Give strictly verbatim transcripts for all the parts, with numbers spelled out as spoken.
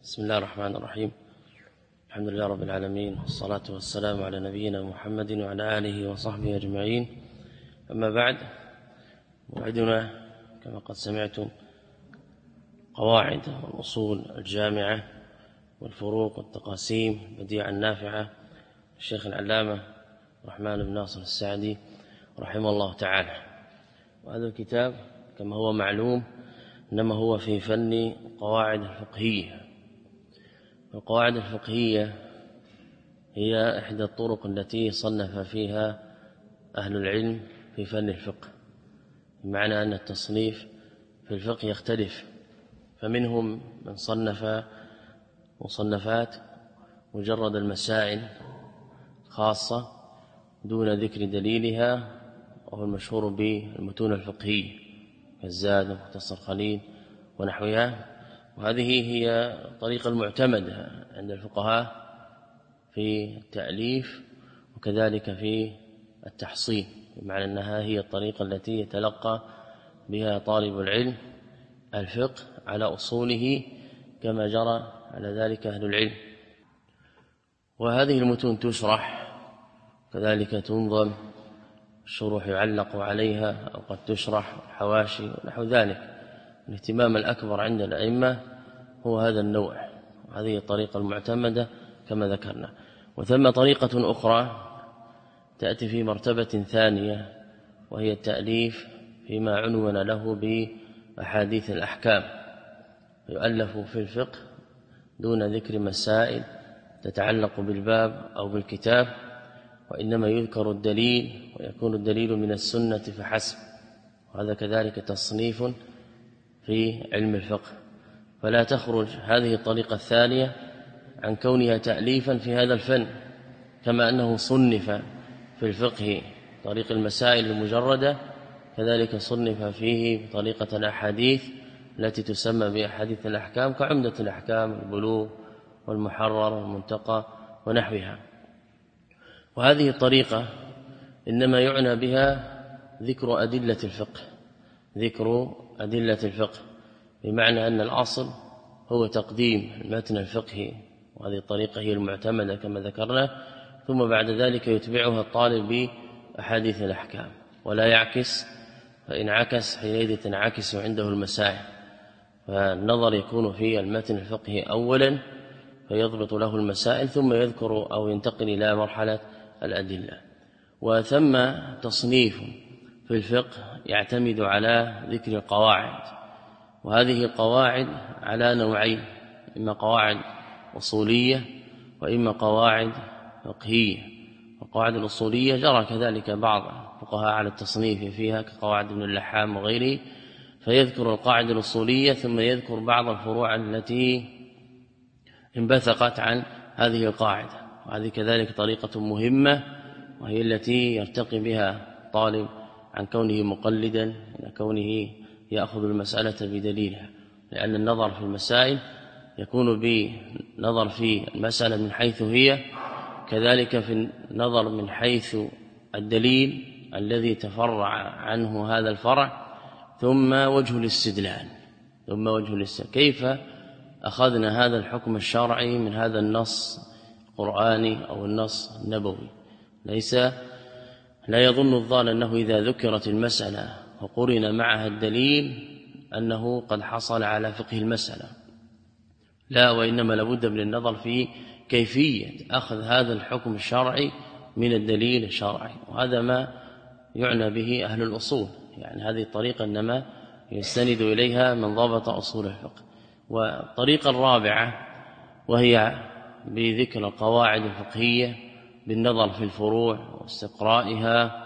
بسم الله الرحمن الرحيم. الحمد لله رب العالمين، والصلاة والسلام على نبينا محمد وعلى آله وصحبه أجمعين. أما بعد، موعدنا كما قد سمعتم قواعد والأصول الجامعة والفروق والتقاسيم بديعة النافعة الشيخ العلامة الرحمن بن ناصر السعدي رحمه الله تعالى. وهذا الكتاب كما هو معلوم إنما هو في فن قواعد الفقهية. القواعد الفقهية هي إحدى الطرق التي صنف فيها أهل العلم في فن الفقه، بمعنى أن التصنيف في الفقه يختلف، فمنهم من صنف مصنفات مجرد المسائل خاصة دون ذكر دليلها، وهو المشهور بالمتون الفقهية كالزاد ومختصر خليل ونحوها. وهذه هي الطريقة المعتمدة عند الفقهاء في التأليف وكذلك في التحصيل، بمعنى أنها هي الطريقة التي يتلقى بها طالب العلم الفقه على أصوله كما جرى على ذلك أهل العلم. وهذه المتون تشرح كذلك تنظم، الشروح يعلق عليها أو قد تشرح حواشي ونحو ذلك. الاهتمام الأكبر عند الأئمة هو هذا النوع، وهذه الطريقة المعتمدة كما ذكرنا. وثم طريقة أخرى تأتي في مرتبة ثانية، وهي التأليف فيما عنون له بأحاديث الأحكام، يؤلف في الفقه دون ذكر مسائل تتعلق بالباب أو بالكتاب، وإنما يذكر الدليل ويكون الدليل من السنة فحسب. وهذا كذلك تصنيف في علم الفقه، فلا تخرج هذه الطريقة الثانية عن كونها تأليفا في هذا الفن، كما أنه صنف في الفقه طريق المسائل المجردة، كذلك صنف فيه طريقة الأحاديث التي تسمى بأحاديث الأحكام كعمدة الأحكام، البلوغ والمحرر والمنتقى ونحوها. وهذه الطريقة إنما يعنى بها ذكر أدلة الفقه، ذكر أدلة الفقه بمعنى أن الأصل هو تقديم المتن الفقهي، وهذه الطريقة هي المعتمدة كما ذكرنا، ثم بعد ذلك يتبعها الطالب بأحاديث الأحكام، ولا يعكس، فإن عكس حينئذ تنعكس عنده المسائل. فالنظر يكون في المتن الفقهي أولا فيضبط له المسائل، ثم يذكر أو ينتقل إلى مرحلة الأدلة. وثم تصنيف في الفقه يعتمد على ذكر القواعد، وهذه القواعد على نوعين، إما قواعد أصولية وإما قواعد فقهية. القواعد الأصولية جرى كذلك بعض الفقهاء على التصنيف فيها كقواعد ابن اللحام وغيره، فيذكر القاعدة الأصولية ثم يذكر بعض الفروع التي انبثقت عن هذه القاعدة. وهذه كذلك طريقة مهمة، وهي التي يرتقي بها طالب عن كونه مقلدا إلى كونه يأخذ المسألة بدليلها، لأن النظر في المسائل يكون بنظر في المسألة من حيث هي، كذلك في النظر من حيث الدليل الذي تفرع عنه هذا الفرع، ثم وجه الاستدلال ثم وجه الاستدلال كيف أخذنا هذا الحكم الشرعي من هذا النص القرآني أو النص النبوي. ليس لا يظن الظان أنه إذا ذكرت المسألة وقرن معها الدليل أنه قد حصل على فقه المسألة، لا، وإنما لابد من النظر في كيفية أخذ هذا الحكم الشرعي من الدليل الشرعي. وهذا ما يعنى به أهل الأصول، يعني هذه الطريقة إنما يستند إليها من ضبط أصول الفقه. والطريقة الرابعة وهي بذكر القواعد الفقهية بالنظر في الفروع واستقرائها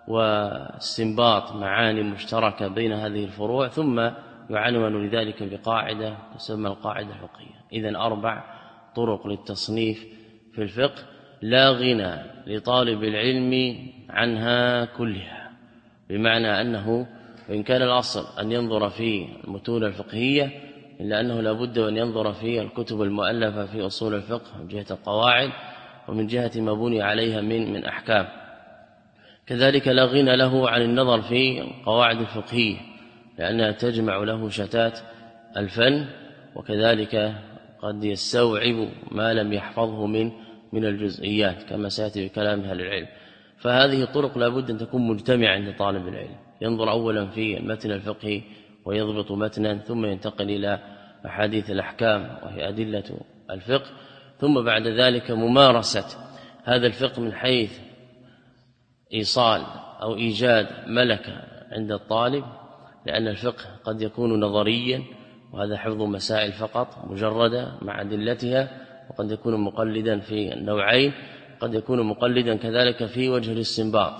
واستنباط معاني مشتركة بين هذه الفروع، ثم يعنون لذلك بقاعدة تسمى القاعدة الفقهية. إذن أربع طرق للتصنيف في الفقه لا غنى لطالب العلم عنها كلها، بمعنى أنه وإن كان الأصل أن ينظر في المتون الفقهية، إلا أنه لابد أن ينظر في الكتب المؤلفة في أصول الفقه من جهة القواعد ومن جهة ما بني عليها من من أحكام. كذلك لا غنى له عن النظر في القواعد الفقهية، لأنها تجمع له شتات الفن، وكذلك قد يستوعب ما لم يحفظه من من الجزئيات كما سيأتي بكلام أهل العلم. فهذه الطرق لا بد أن تكون مجتمعة عند طالب العلم، ينظر أولا في المتن الفقهي ويضبط متنا، ثم ينتقل إلى أحاديث الأحكام وهي أدلة الفقه، ثم بعد ذلك ممارسة هذا الفقه من حيث إيصال أو إيجاد ملكة عند الطالب، لأن الفقه قد يكون نظريا وهذا حفظ مسائل فقط مجردة مع أدلتها، وقد يكون مقلدا في النوعين، قد يكون مقلدا كذلك في وجه الاستنباط،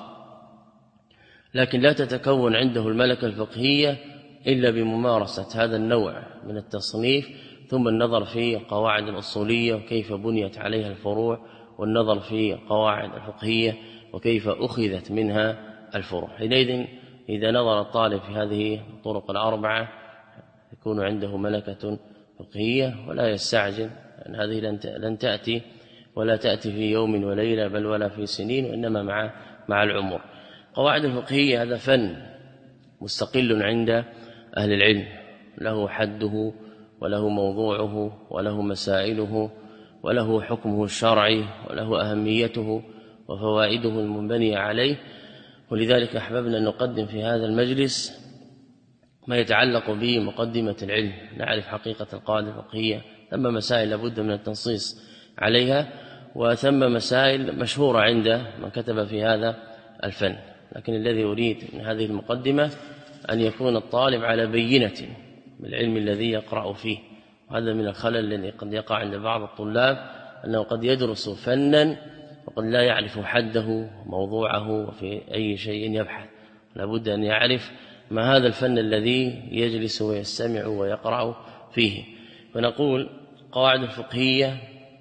لكن لا تتكون عنده الملكة الفقهية إلا بممارسة هذا النوع من التصنيف، ثم النظر في قواعد الأصولية وكيف بنيت عليها الفروع، والنظر في قواعد الفقهية وكيف أخذت منها الفروع. حينئذ إذا نظر الطالب في هذه الطرق الأربعة يكون عنده ملكة فقهية، ولا يستعجل أن هذه لن تأتي ولا تأتي في يوم وليلة بل ولا في سنين، وإنما مع مع العمر. قواعد الفقهية هذا فن مستقل عند أهل العلم، له حده وله موضوعه وله مسائله وله حكمه الشرعي وله أهميته وفوائده المنبنية عليه. ولذلك أحببنا أن نقدم في هذا المجلس ما يتعلق بمقدمة العلم، نعرف حقيقة القواعد الفقهية. ثم مسائل لابد من التنصيص عليها، وثم مسائل مشهورة عند من كتب في هذا الفن، لكن الذي أريد من هذه المقدمة أن يكون الطالب على بينة بالعلم الذي يقرأ فيه. وهذا من الخلل الذي قد يقع عند بعض الطلاب، أنه قد يدرس فنا وقد لا يعرف حده وموضوعه وفي أي شيء يبحث. لابد أن يعرف ما هذا الفن الذي يجلس ويستمع ويقرأ فيه. فنقول قواعد الفقهية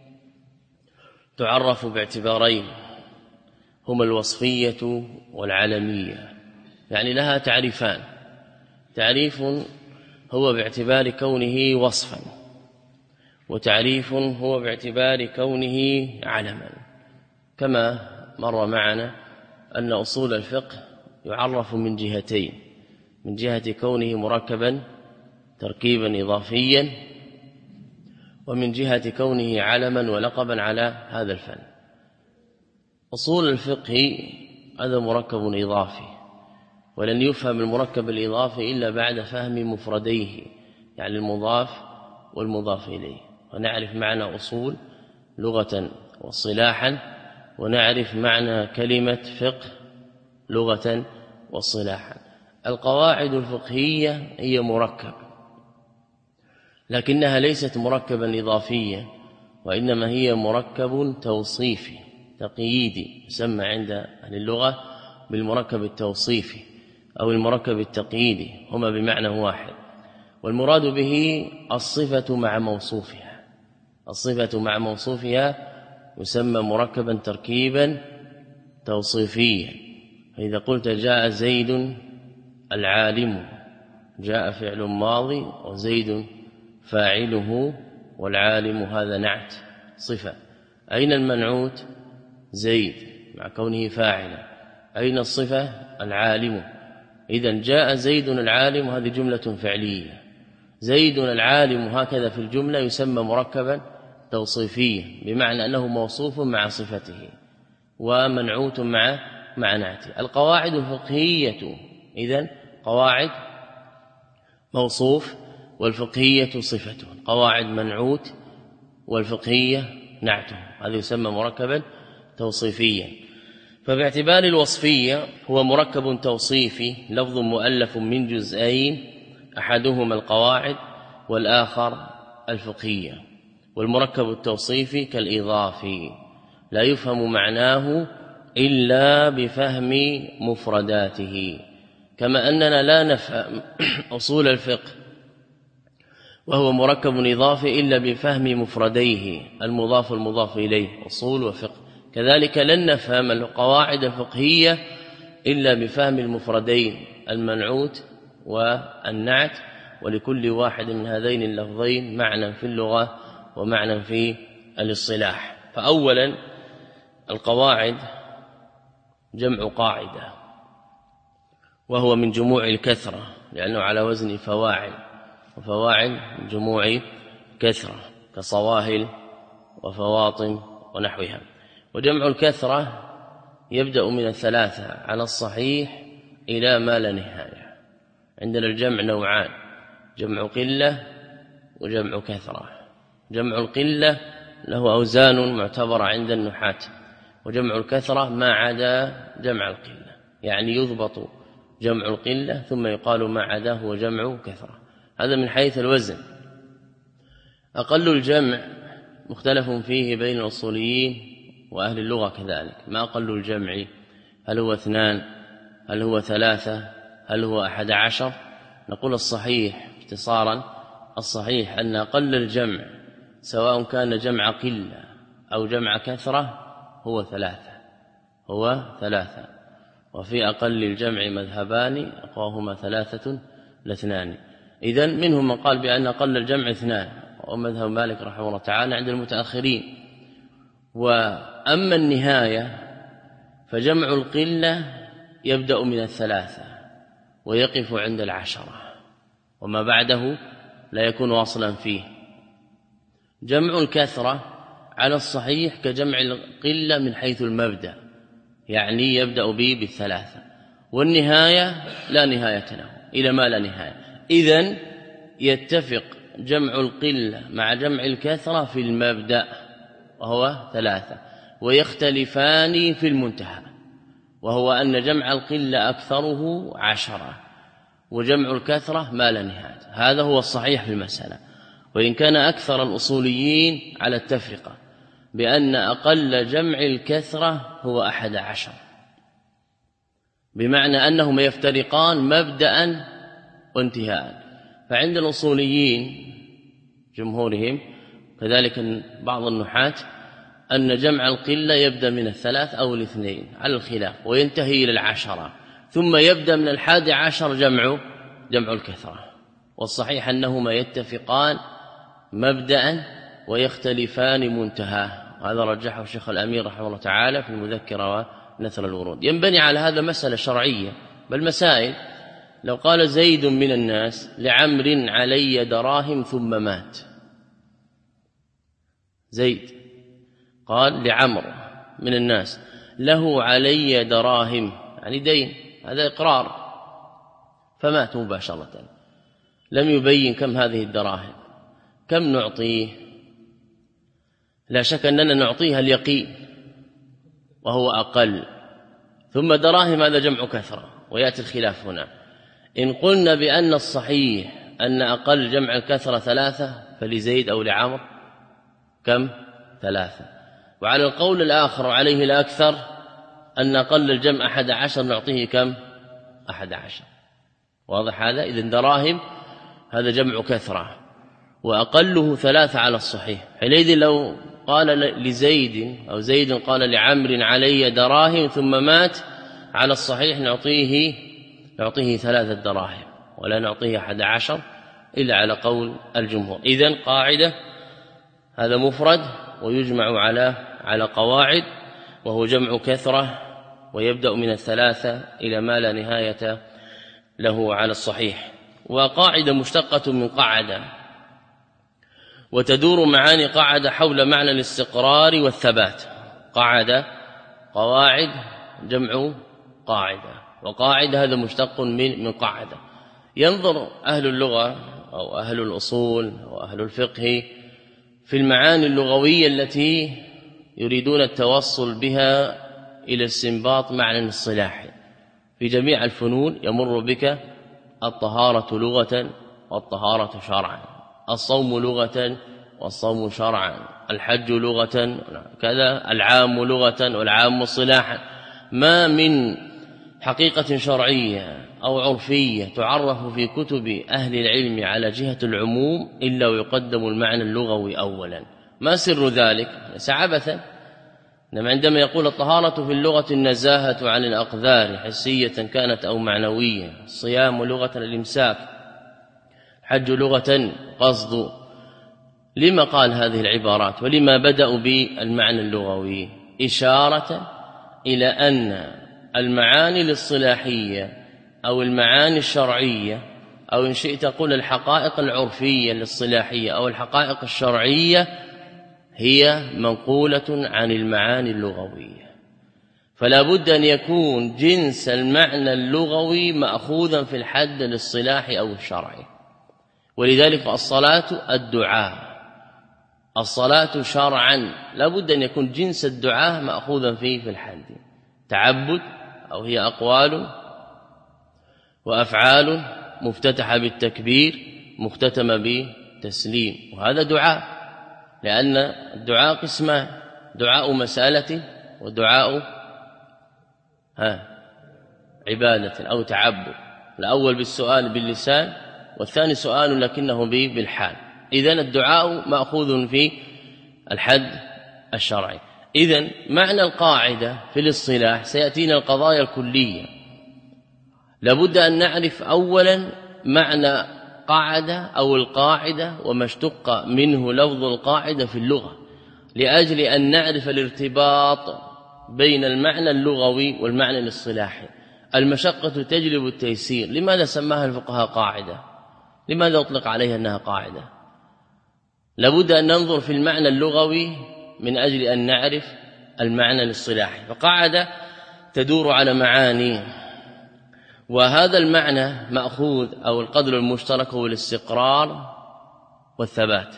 تعرف باعتبارين هما الوصفية والعلمية، يعني لها تعريفان. تعريف هو باعتبار كونه وصفا، وتعريف هو باعتبار كونه علما. كما مر معنا أن أصول الفقه يعرف من جهتين، من جهة كونه مركبا تركيبا إضافيا، ومن جهة كونه علما ولقبا على هذا الفن. أصول الفقه هذا مركب إضافي، ولن يفهم المركب الإضافي إلا بعد فهم مفرديه، يعني المضاف والمضاف إليه. ونعرف معنى أصول لغة واصطلاحا، ونعرف معنى كلمة فقه لغة واصطلاحا. القواعد الفقهية هي مركب، لكنها ليست مركبا إضافيا، وإنما هي مركب توصيفي تقييدي، يسمى عند أهل اللغة بالمركب التوصيفي أو المركب التقييدي، هما بمعنى واحد. والمراد به الصفة مع موصوفها، الصفة مع موصوفها يسمى مركبا تركيبا توصيفيا. فإذا قلت جاء زيد العالم، جاء فعل ماضي وزيد فاعله والعالم هذا نعت صفة. أين المنعوت؟ زيد مع كونه فاعلا. أين الصفة؟ العالم. إذن جاء زيد العالم، هذه جملة فعلية. زيد العالم هكذا في الجملة يسمى مركبا توصيفيا، بمعنى أنه موصوف مع صفته ومنعوت مع مع نعته. القواعد الفقهية إذن قواعد موصوف والفقهية صفته، قواعد منعوت والفقهية نعته، هذا يسمى مركبا توصيفيا. فباعتبار الوصفية هو مركب توصيفي لفظ مؤلف من جزئين، أحدهما القواعد والآخر الفقهية. والمركب التوصيفي كالإضافي لا يفهم معناه إلا بفهم مفرداته، كما أننا لا نفهم أصول الفقه وهو مركب إضافي إلا بفهم مفرديه المضاف والمضاف إليه أصول وفقه. كذلك لن نفهم القواعد الفقهية إلا بفهم المفردين المنعوت والنعت، ولكل واحد من هذين اللفظين معنى في اللغة ومعنى في الاصطلاح. فأولا القواعد جمع قاعدة، وهو من جموع الكثرة لأنه على وزن فواعل، وفواعل من جموع كثرة، كصواهل وفواطم ونحوها. وجمع الكثرة يبدأ من الثلاثة على الصحيح إلى ما لا نهاية. عندنا الجمع نوعان: جمع قلة وجمع كثرة. جمع القلة له أوزان معتبرة عند النحاة، وجمع الكثرة ما عدا جمع القلة، يعني يضبط جمع القلة ثم يقال ما عداه هو جمع كثرة. هذا من حيث الوزن. أقل الجمع مختلف فيه بين الأصوليين وأهل اللغة كذلك. ما أقل الجمع؟ هل هو اثنان؟ هل هو ثلاثة؟ هل هو أحد عشر؟ نقول الصحيح اختصارا: الصحيح أن أقل الجمع سواء كان جمع قلة أو جمع كثرة هو ثلاثة هو ثلاثة وفي أقل الجمع مذهبان أقواهما ثلاثة لاثنان. إذن منهم من قال بأن أقل الجمع اثنان، ومذهب مالك رحمه الله تعالى عند المتأخرين. وأما النهاية فجمع القلة يبدأ من الثلاثة ويقف عند العشرة، وما بعده لا يكون واصلا فيه. جمع الكثرة على الصحيح كجمع القلة من حيث المبدأ، يعني يبدأ به بالثلاثة، والنهاية لا نهاية له إلى ما لا نهاية. إذن يتفق جمع القلة مع جمع الكثرة في المبدأ وهو ثلاثة، ويختلفان في المنتهى، وهو أن جمع القلة أكثره عشرة وجمع الكثرة ما لا نهاية. هذا هو الصحيح في المسألة، وإن كان أكثر الأصوليين على التفرقة بأن أقل جمع الكثرة هو أحد عشر، بمعنى أنهما يفترقان مبدأ وانتهاء. فعند الأصوليين جمهورهم كذلك بعض النحاة أن جمع القلة يبدأ من الثلاث أو الاثنين على الخلاف وينتهي إلى العشرة، ثم يبدأ من الحادي عشر جمع جمع الكثرة. والصحيح أنهما يتفقان مبدأ ويختلفان منتهى. هذا رجحه الشيخ الأمير رحمه الله تعالى في المذكرة ونثر الورود. ينبني على هذا مسألة شرعية، بل مسائل. لو قال زيد من الناس لعمر علي دراهم ثم مات، زيد قال لعمر من الناس له علي دراهم، يعني دين، هذا إقرار، فمات مباشرة، لم يبين كم هذه الدراهم، كم نعطيه؟ لا شك أننا نعطيها اليقين وهو أقل، ثم دراهم هذا جمع كثرة، ويأتي الخلاف هنا. إن قلنا بأن الصحيح أن أقل جمع الكثرة ثلاثة، فلزيد أو لعمر كم؟ ثلاثة. وعلى القول الآخر وعليه الأكثر أن أقل الجمع أحد عشر، نعطيه كم؟ أحد عشر. واضح هذا؟ إذن دراهم هذا جمع كثرة، وأقله ثلاثة على الصحيح. حينئذ لو قال لزيد أو زيد قال لعمر علي دراهم ثم مات، على الصحيح نعطيه نعطيه ثلاثة دراهم ولا نعطيه أحد عشر إلا على قول الجمهور. إذن قاعدة هذا مفرد ويجمع على على قواعد، وهو جمع كثرة ويبدأ من الثلاثة إلى ما لا نهاية له على الصحيح. وقاعدة مشتقة من قاعدة، وتدور معاني قاعدة حول معنى الاستقرار والثبات. قاعدة قواعد جمع قاعدة، وقاعدة هذا مشتق من من قاعدة. ينظر أهل اللغة أو أهل الأصول أو أهل الفقه في المعاني اللغوية التي يريدون التوصل بها إلى استنباط معنى اصطلاحي. في جميع الفنون يمر بك الطهارة لغة والطهارة شرعا، الصوم لغة والصوم شرعا، الحج لغة كذا، العام لغة والعام اصطلاحا. ما من حقيقة شرعية أو عرفية تعرف في كتب أهل العلم على جهة العموم إلا ويقدم المعنى اللغوي أولا. ما سر ذلك؟ ليس عبثا، إنما عندما يقول الطهارة في اللغة النزاهة عن الأقذار حسية كانت أو معنوية، الصيام لغة الإمساك، حج لغة قصد. لما قال هذه العبارات ولما بدأوا بالمعنى اللغوي؟ إشارة إلى أن المعاني الاصطلاحية أو المعاني الشرعية أو إن شئت قل الحقائق العرفية الاصطلاحية أو الحقائق الشرعية هي منقولة عن المعاني اللغوية، فلا بد أن يكون جنس المعنى اللغوي مأخوذا في الحد الاصطلاحي أو الشرعي. ولذلك الصلاة الدعاء، الصلاة شرعا لا بد أن يكون جنس الدعاء مأخوذا فيه في الحد، تعبد أو هي أقوال وأفعال مفتتحة بالتكبير مختتمة بالتسليم، وهذا دعاء، لأن الدعاء قسمان: دعاء مسألة ودعاء ها عبادة أو تعبد. الأول بالسؤال باللسان، والثاني سؤال لكنه به بالحال. إذن الدعاء مأخوذ في الحد الشرعي. إذن معنى القاعدة في الاصطلاح سيأتينا القضايا الكلية. لابد أن نعرف أولا معنى قاعدة أو القاعدة وما اشتق منه لفظ القاعدة في اللغة، لأجل أن نعرف الارتباط بين المعنى اللغوي والمعنى الاصطلاحي. المشقة تجلب التيسير. لماذا سماها الفقهاء قاعدة؟ لماذا أطلق عليها أنها قاعدة؟ لابد أن ننظر في المعنى اللغوي من أجل أن نعرف المعنى الاصطلاحي. فقاعدة تدور على معاني، وهذا المعنى مأخوذ أو القدر المشترك هو الاستقرار والثبات.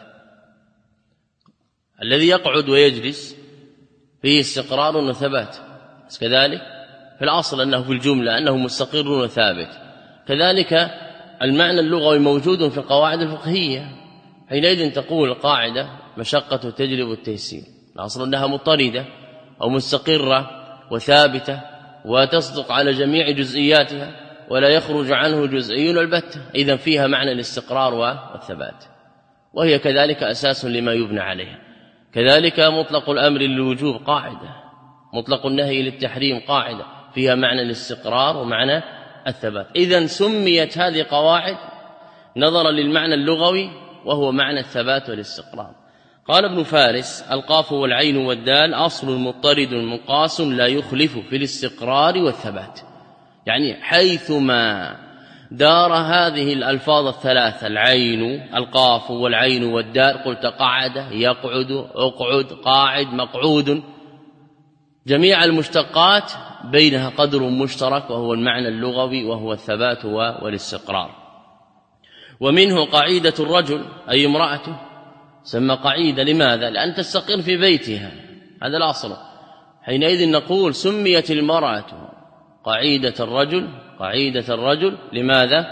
الذي يقعد ويجلس فيه استقرار وثبات، كذلك في الأصل أنه في الجملة أنه مستقر وثابت. كذلك المعنى اللغوي موجود في القواعد الفقهية، حينئذ تقول القاعدة مشقة تجلب التيسير، الأصل أنها مضطردة أو مستقرة وثابتة وتصدق على جميع جزئياتها ولا يخرج عنه جزئي البتة، إذن فيها معنى الاستقرار والثبات، وهي كذلك أساس لما يبنى عليها. كذلك مطلق الأمر للوجوب قاعدة، مطلق النهي للتحريم قاعدة، فيها معنى الاستقرار ومعنى الثبات. إذن سميت هذه قواعد نظرا للمعنى اللغوي وهو معنى الثبات والاستقرار. قال ابن فارس: القاف والعين والدال أصل مضطرد منقاس لا يخلف في الاستقرار والثبات. يعني حيثما دار هذه الألفاظ الثلاثة، العين القاف والعين والدال، قلت قعد يقعد اقعد قاعد مقعود، جميع المشتقات بينها قدر مشترك وهو المعنى اللغوي وهو الثبات والاستقرار. ومنه قعيدة الرجل أي امرأته، سمى قعيدة لماذا؟ لأن تستقر في بيتها، هذا الأصل. حينئذ نقول سميت المرأة قعيدة الرجل قعيدة الرجل لماذا؟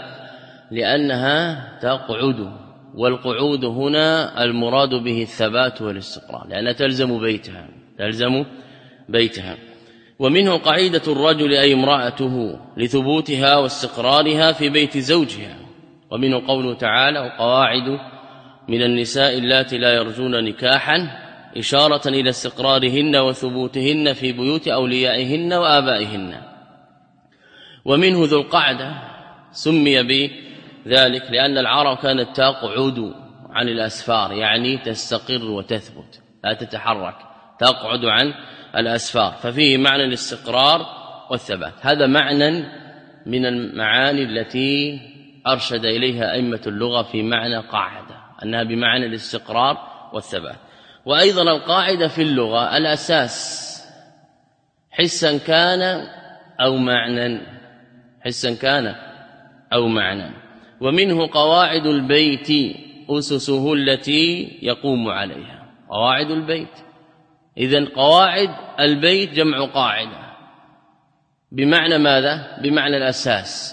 لأنها تقعد، والقعود هنا المراد به الثبات والاستقرار، لأنها تلزم بيتها تلزم بيتها. ومنه قعيدة الرجل أي امرأته لثبوتها واستقرارها في بيت زوجها. ومنه قوله تعالى: وقواعد من النساء اللاتي لا يرجون نكاحا، إشارة إلى استقرارهن وثبوتهن في بيوت أوليائهن وآبائهن. ومنه ذو القعدة سمي بذلك لأن العرب كانت تقعد عن الأسفار، يعني تستقر وتثبت لا تتحرك، تقعد عن الأسفار، ففيه معنى الاستقرار والثبات. هذا معنى من المعاني التي أرشد إليها أئمة اللغة في معنى قاعدة، أنها بمعنى الاستقرار والثبات. وأيضا القاعدة في اللغة الأساس، حسا كان أو معنى، حسا كان أو معنى. ومنه قواعد البيت أسسه التي يقوم عليها، قواعد البيت. إذن قواعد البيت جمع قاعدة، بمعنى ماذا؟ بمعنى الأساس.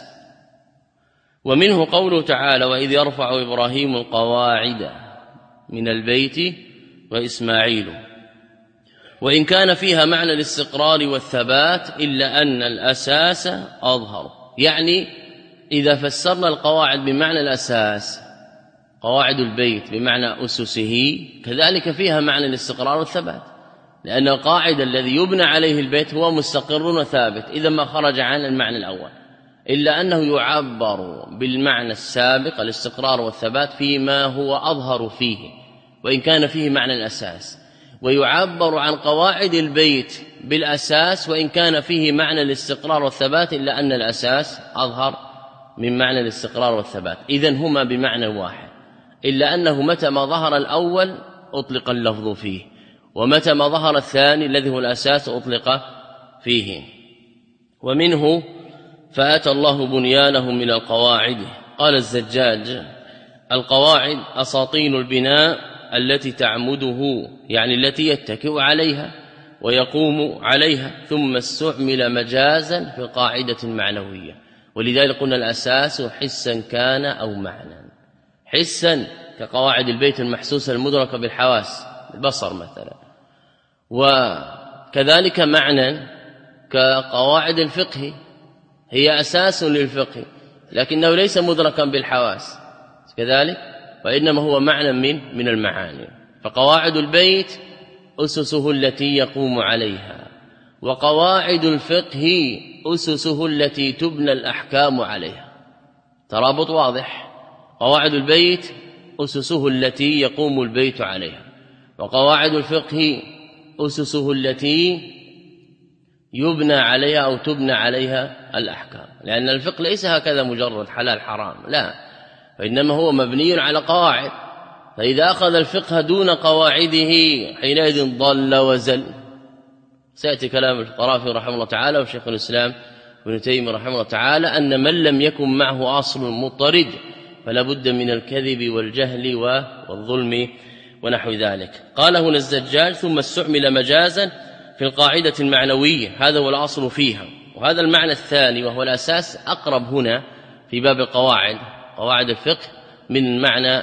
ومنه قوله تعالى: وإذ يرفع إبراهيم القواعد من البيت وإسماعيل. وإن كان فيها معنى الاستقرار والثبات إلا أن الأساس أظهر. يعني إذا فسرنا القواعد بمعنى الأساس، قواعد البيت بمعنى أسسه، كذلك فيها معنى الاستقرار والثبات، لأن القاعدة الذي يبنى عليه البيت هو مستقر وثابت، إذا ما خرج عن المعنى الأول، إلا أنه يعبر بالمعنى السابق الاستقرار والثبات فيما هو أظهر فيه وإن كان فيه معنى الأساس، ويعبر عن قواعد البيت بالأساس وإن كان فيه معنى الاستقرار والثبات إلا أن الأساس أظهر من معنى الاستقرار والثبات، إذن هما بمعنى واحد، إلا أنه متى ما ظهر الأول أطلق اللفظ فيه، ومتى ما ظهر الثاني الذي هو الأساس أطلق فيه. ومنه فأتى الله بنيانهم من القواعد. قال الزجاج: القواعد أساطين البناء التي تعمده، يعني التي يتكئ عليها ويقوم عليها، ثم استعمل مجازا في قاعدة معنوية. ولذلك قلنا الأساس حسا كان أو معنى. حسا كقواعد البيت المحسوسة المدركة بالحواس، البصر مثلا، وكذلك معنى كقواعد الفقه، هي أساس للفقه لكنه ليس مدركا بالحواس كذلك، وإنما هو معنى من من المعاني. فقواعد البيت أسسه التي يقوم عليها، وقواعد الفقه أسسه التي تبنى الأحكام عليها. ترابط واضح. قواعد البيت أسسه التي يقوم البيت عليها، وقواعد الفقه أسسه التي يبنى عليها أو تبنى عليها الأحكام، لأن الفقه ليس هكذا مجرد حلال حرام، لا، وإنما هو مبني على قواعد. فإذا أخذ الفقه دون قواعده حينئذ ضل وزل. سيأتي كلام القرافي رحمه الله تعالى وشيخ الإسلام ابن تيمية رحمه الله تعالى أن من لم يكن معه أصل مضطرد فلا بد من الكذب والجهل والظلم ونحو ذلك. قال هنا الزجاج: ثم استعمل مجازا في القاعدة المعنوية، هذا هو الأصل فيها. وهذا المعنى الثاني وهو الأساس أقرب هنا في باب القواعد، قواعد الفقه، من معنى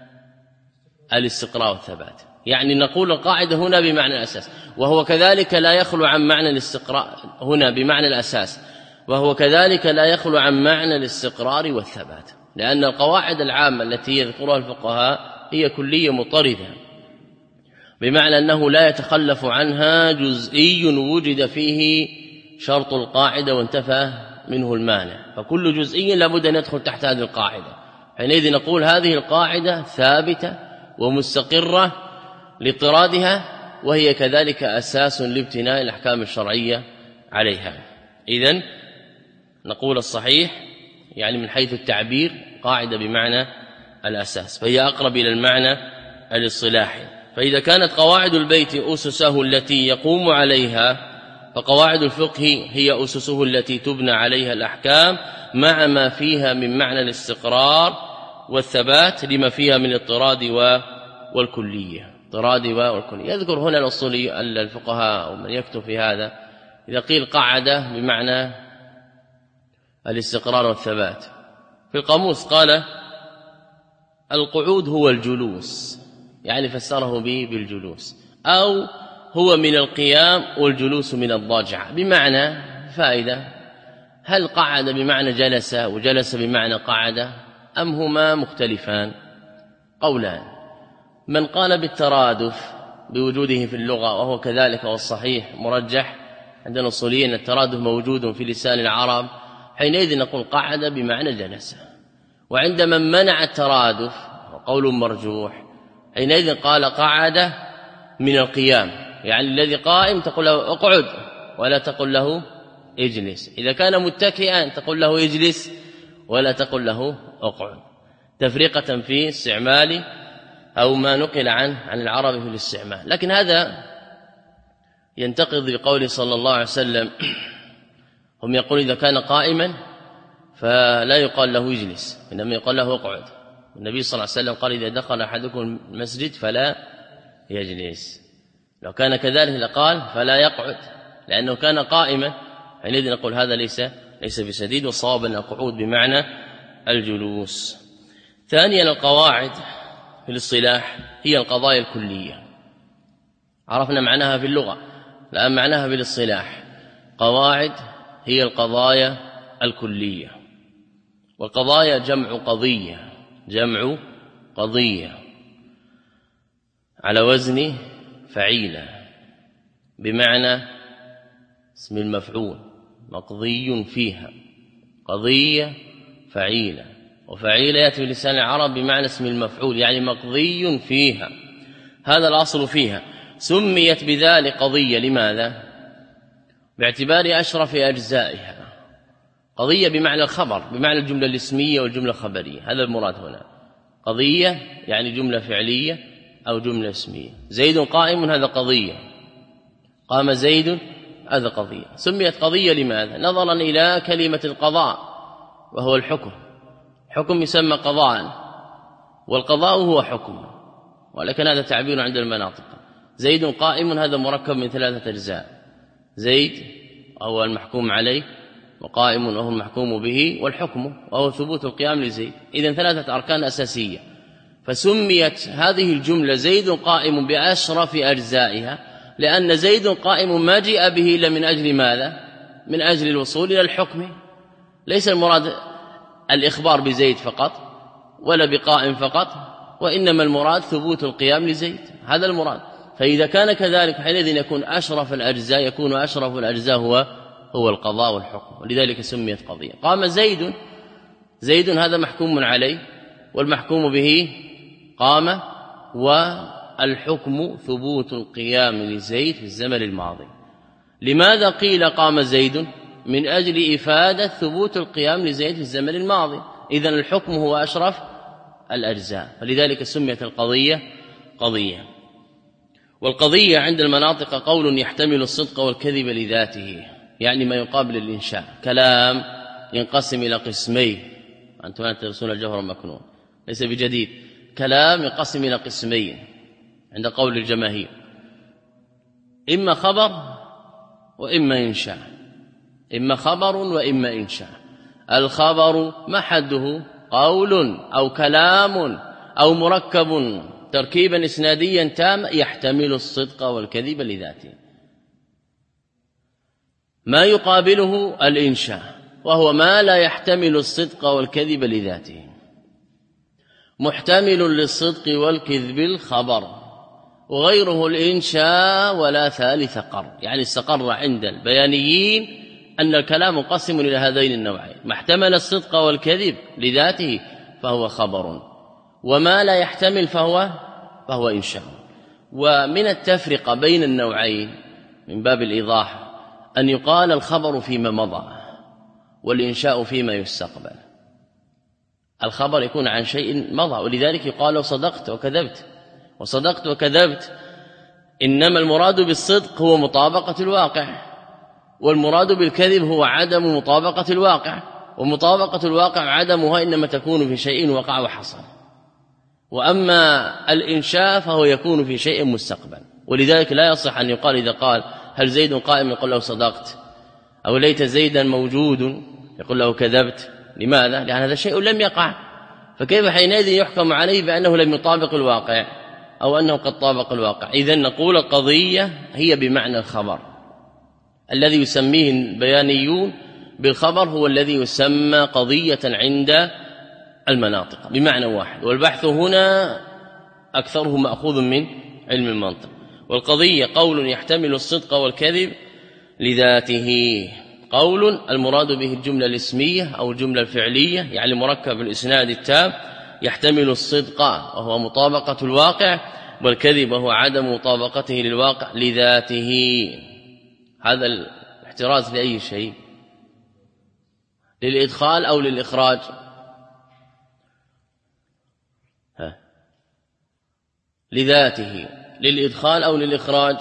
الاستقراء والثبات. يعني نقول القاعدة هنا بمعنى الأساس، وهو كذلك لا يخلو عن معنى الاستقراء هنا بمعنى الأساس، وهو كذلك لا يخلو عن معنى الاستقرار والثبات، لأن القواعد العامة التي يذكرها الفقهاء هي كلية مضطردة، بمعنى أنه لا يتخلف عنها جزئي وجد فيه شرط القاعدة وانتفى منه المانع، فكل جزئي لابد أن يدخل تحت هذه القاعدة. حينئذ نقول هذه القاعدة ثابتة ومستقرة لاضطرادها، وهي كذلك أساس لابتناء الأحكام الشرعية عليها. إذن نقول الصحيح يعني من حيث التعبير قاعدة بمعنى الأساس، فهي أقرب إلى المعنى الاصطلاحي. فإذا كانت قواعد البيت أسسه التي يقوم عليها، فقواعد الفقه هي أسسه التي تبنى عليها الأحكام مع ما فيها من معنى الاستقرار والثبات لما فيها من الاضطراد والكلية. اضطراد والكلية يذكر هنا الأصولي الفقهاء ومن يكتب في هذا، إذا قيل قاعدة بمعنى الاستقرار والثبات، في القاموس قال القعود هو الجلوس، يعني فسره به بالجلوس، أو هو من القيام والجلوس من الضجع، بمعنى فائدة. هل قعد بمعنى جلس وجلس بمعنى قعد، أم هما مختلفان؟ قولان. من قال بالترادف بوجوده في اللغة وهو كذلك، والصحيح مرجح عند الأصوليين الترادف موجود في لسان العرب، حينئذ نقول قعد بمعنى جلس. وعند من منع الترادف وقول مرجوح، حينئذ قال قعد من القيام، يعني الذي قائم تقول له اقعد ولا تقول له اجلس، إذا كان متكئا تقول له اجلس ولا تقول له اقعد، تفرقة في استعمال أو ما نقل عنه عن العرب في الاستعمال. لكن هذا ينتقض بقول صلى الله عليه وسلم، هم يقول إذا كان قائما فلا يقال له اجلس، إنما يقال له اقعد. النبي صلى الله عليه وسلم قال إذا دخل أحدكم المسجد فلا يجلس، لو كان كذلك لقال فلا يقعد، لأنه كان قائما، حينئذ نقول هذا ليس ليس بسديد، والصواب أن القعود بمعنى الجلوس. ثانيا القواعد في الاصطلاح هي القضايا الكلية، عرفنا معناها في اللغة، الآن معناها في الاصطلاح. قواعد هي القضايا الكلية، والقضايا جمع قضية، جمع قضية على وزن فعيلة، بمعنى اسم المفعول مقضي فيها، قضية فعيلة، وفعيلة يأتي بلسان العرب بمعنى اسم المفعول، يعني مقضي فيها، هذا الأصل فيها. سميت بذلك قضية، لماذا؟ باعتبار أشرف أجزائها، قضية بمعنى الخبر، بمعنى الجملة الاسمية والجملة الخبرية، هذا المراد هنا. قضية يعني جملة فعلية أو جملة اسمية. زيد قائم هذا قضية، قام زيد هذا قضية. سميت قضية لماذا؟ نظرا إلى كلمة القضاء وهو الحكم. حكم يسمى قضاء، والقضاء هو حكم، ولكن هذا تعبير عند المناطق. زيد قائم هذا مركب من ثلاثة أجزاء، زيد وهو المحكوم عليه، وقائم وهو المحكوم به، والحكم وهو ثبوت القيام لزيد. إذن ثلاثة أركان أساسية. فسميت هذه الجملة زيد قائم بأشرف أجزائها، لأن زيد قائم ما جاء به إلا من أجل ماذا؟ من أجل الوصول إلى الحكم. ليس المراد الإخبار بزيد فقط ولا بقائم فقط، وإنما المراد ثبوت القيام لزيد، هذا المراد. فإذا كان كذلك حينئذ يكون أشرف الأجزاء، يكون أشرف الأجزاء هو هو القضاء والحكم، ولذلك سميت قضية. قام زيد، زيد هذا محكوم عليه والمحكوم به قام، والحكم ثبوت القيام لزيد في الزمن الماضي. لماذا قيل قام زيد؟ من أجل إفادة ثبوت القيام لزيد في الزمن الماضي. إذن الحكم هو أشرف الأجزاء، فلذلك سميت القضية قضية. والقضية عند المناطق قول يحتمل الصدق والكذب لذاته، يعني ما يقابل الإنشاء. كلام ينقسم إلى قسمين، أنتم تدرسون الجوهر المكنون ليس بجديد. كلام ينقسم إلى قسمين عند قول الجماهير، إما خبر وإما إنشاء، إما خبر وإما إنشاء. الخبر ما حده؟ قول أو كلام أو مركب تركيبا إسناديا تام يحتمل الصدق والكذب لذاته. ما يقابله الإنشاء، وهو ما لا يحتمل الصدق والكذب لذاته. محتمل للصدق والكذب الخبر، وغيره الإنشاء ولا ثالث قر. يعني استقر عند البيانيين أن الكلام منقسم إلى هذين النوعين: ما احتمل الصدق والكذب لذاته فهو خبر، وما لا يحتمل فهو فهو إنشاء. ومن التفرقة بين النوعين من باب الإيضاح أن يقال الخبر فيما مضى والإنشاء فيما يستقبل. الخبر يكون عن شيء مضى، ولذلك يقال صدقت وكذبت، وصدقت وكذبت إنما المراد بالصدق هو مطابقة الواقع، والمراد بالكذب هو عدم مطابقة الواقع، ومطابقة الواقع عدمها إنما تكون في شيء وقع وحصل. وأما الإنشاء فهو يكون في شيء مستقبل. ولذلك لا يصح أن يقال إذا قال هل زيد قائم يقول له صدقت، أو ليت زيدا موجود يقول له كذبت. لماذا؟ لأن هذا شيء لم يقع، فكيف حينئذ يحكم عليه بأنه لم يطابق الواقع أو أنه قد طابق الواقع؟ إذن نقول القضية هي بمعنى الخبر. الذي يسميه البيانيون بالخبر هو الذي يسمى قضية عند المناطق بمعنى واحد، والبحث هنا أكثره مأخوذ من علم المنطق. والقضية قول يحتمل الصدق والكذب لذاته. قول المراد به الجملة الاسمية أو الجملة الفعلية، يعني مركب الإسناد التام، يحتمل الصدق وهو مطابقة الواقع، والكذب وهو عدم مطابقته للواقع لذاته. هذا الاحتراز لأي شيء؟ للإدخال أو للإخراج؟ ها. لذاته للإدخال أو للإخراج؟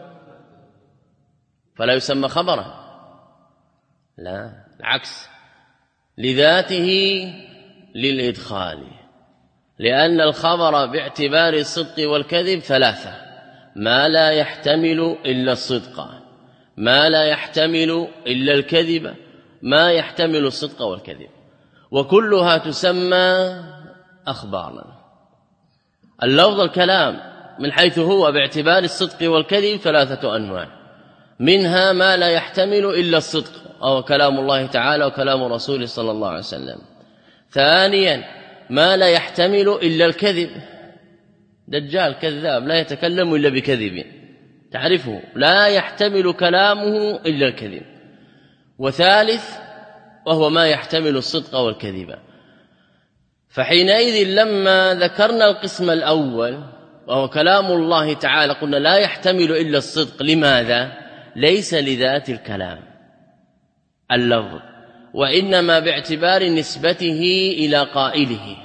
فلا يسمى خبرا، لا العكس، لذاته للإدخال، لأن الخبر باعتبار الصدق والكذب ثلاثة: ما لا يحتمل إلا الصدق، ما لا يحتمل إلا الكذب، ما يحتمل الصدق والكذب، وكلها تسمى أخبارا. اللفظ الكلام من حيث هو باعتبار الصدق والكذب ثلاثة أنواع، منها ما لا يحتمل إلا الصدق أو كلام الله تعالى وكلام رسوله صلى الله عليه وسلم. ثانيا ما لا يحتمل إلا الكذب، دجال كذاب لا يتكلم إلا بكذب تعرفه، لا يحتمل كلامه إلا الكذب. وثالث وهو ما يحتمل الصدق والكذب. فحينئذ لما ذكرنا القسم الأول وهو كلام الله تعالى قلنا لا يحتمل إلا الصدق. لماذا؟ ليس لذات الكلام اللفظ، وإنما باعتبار نسبته إلى قائله.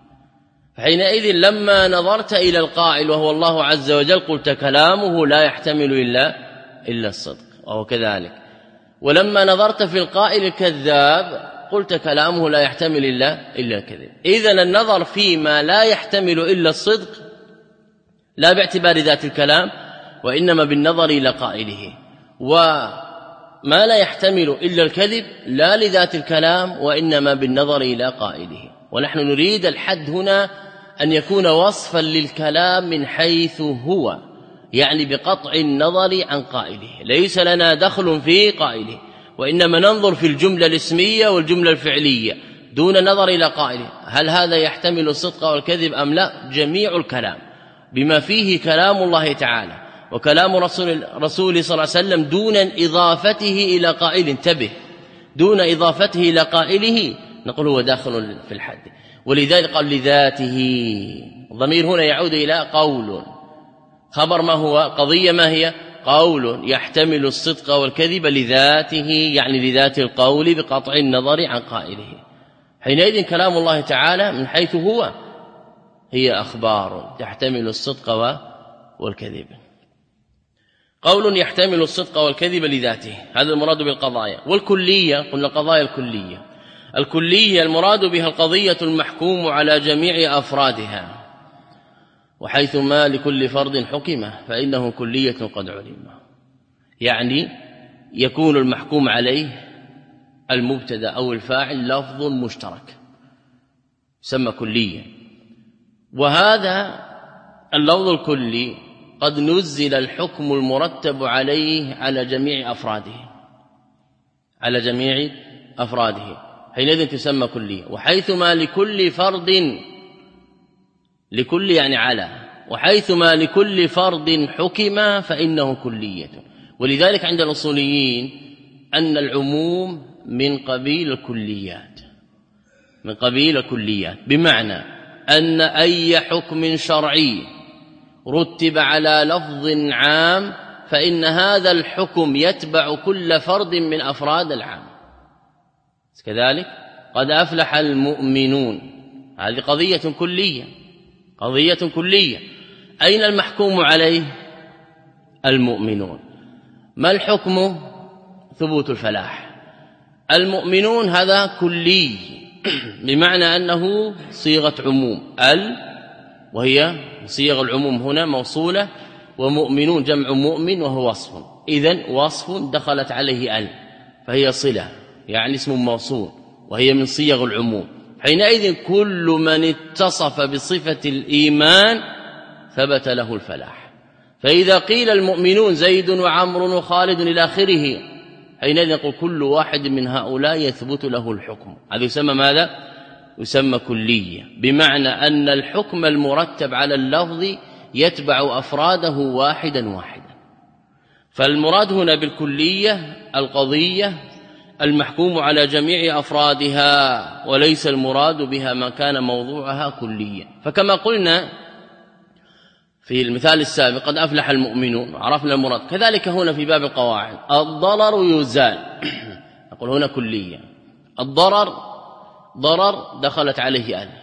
حينئذ لما نظرت إلى القائل وهو الله عز وجل قلت كلامه لا يحتمل إلا إلا الصدق، وهو كذلك. ولما نظرت في القائل الكذاب قلت كلامه لا يحتمل إلا إلا الكذب. إذن النظر فيما لا يحتمل إلا الصدق لا باعتبار ذات الكلام، وإنما بالنظر إلى قائله. وما لا يحتمل إلا الكذب لا لذات الكلام، وإنما بالنظر إلى قائله. ونحن نريد الحد هنا أن يكون وصفا للكلام من حيث هو، يعني بقطع النظر عن قائله، ليس لنا دخل في قائله، وإنما ننظر في الجملة الاسمية والجملة الفعلية دون نظر إلى قائله. هل هذا يحتمل الصدق والكذب أم لا؟ جميع الكلام بما فيه كلام الله تعالى وكلام رسول رسوله صلى الله عليه وسلم دون إضافته إلى قائل، انتبه، دون إضافته إلى قائله نقول هو داخل في الحد. ولذلك قال لذاته، الضمير هنا يعود إلى قول، خبر ما هو؟ قضية ما هي؟ قول يحتمل الصدق والكذب لذاته، يعني لذات القول بقطع النظر عن قائله. حينئذ كلام الله تعالى من حيث هو هي أخبار تحتمل الصدق والكذب. قول يحتمل الصدق والكذب لذاته، هذا المراد بالقضايا. والكلية قلنا القضايا الكلية، الكلية المراد بها القضية المحكوم على جميع أفرادها، وحيث ما لكل فرد حكمه فإنه كلية قد علم. يعني يكون المحكوم عليه المبتدا أو الفاعل لفظ مشترك يسمى كلية، وهذا اللفظ الكلي قد نزل الحكم المرتب عليه على جميع أفراده على جميع أفراده حينئذ تسمى كلية. وحيث ما لكل فرد، لكل يعني على، وحيث ما لكل فرد حكم فإنه كلية. ولذلك عند الأصوليين أن العموم من قبيل الكليات، من قبيل الكليات، بمعنى أن أي حكم شرعي رتب على لفظ عام فإن هذا الحكم يتبع كل فرد من أفراد العام. كذلك قد أفلح المؤمنون، هذه قضية كلية، قضية كلية. أين المحكوم عليه؟ المؤمنون. ما الحكم؟ ثبوت الفلاح. المؤمنون هذا كلي بمعنى أنه صيغة عموم، ال وهي صيغ العموم هنا موصولة، ومؤمنون جمع مؤمن وهو وصف، إذن وصف دخلت عليه ال فهي صلة، يعني اسم موصول، وهي من صيغ العموم. حينئذ كل من اتصف بصفة الإيمان ثبت له الفلاح. فإذا قيل المؤمنون زيد وعمر وخالد إلى آخره حينئذ يقول كل واحد من هؤلاء يثبت له الحكم. هذا يسمى ماذا؟ يسمى كلية، بمعنى أن الحكم المرتب على اللفظ يتبع أفراده واحدا واحدا. فالمراد هنا بالكلية القضية المحكوم على جميع أفرادها، وليس المراد بها ما كان موضوعها كليا. فكما قلنا في المثال السابق قد أفلح المؤمنون، عرفنا المراد. كذلك هنا في باب القواعد الضرر يزال، نقول هنا كلية. الضرر ضرر دخلت عليه أل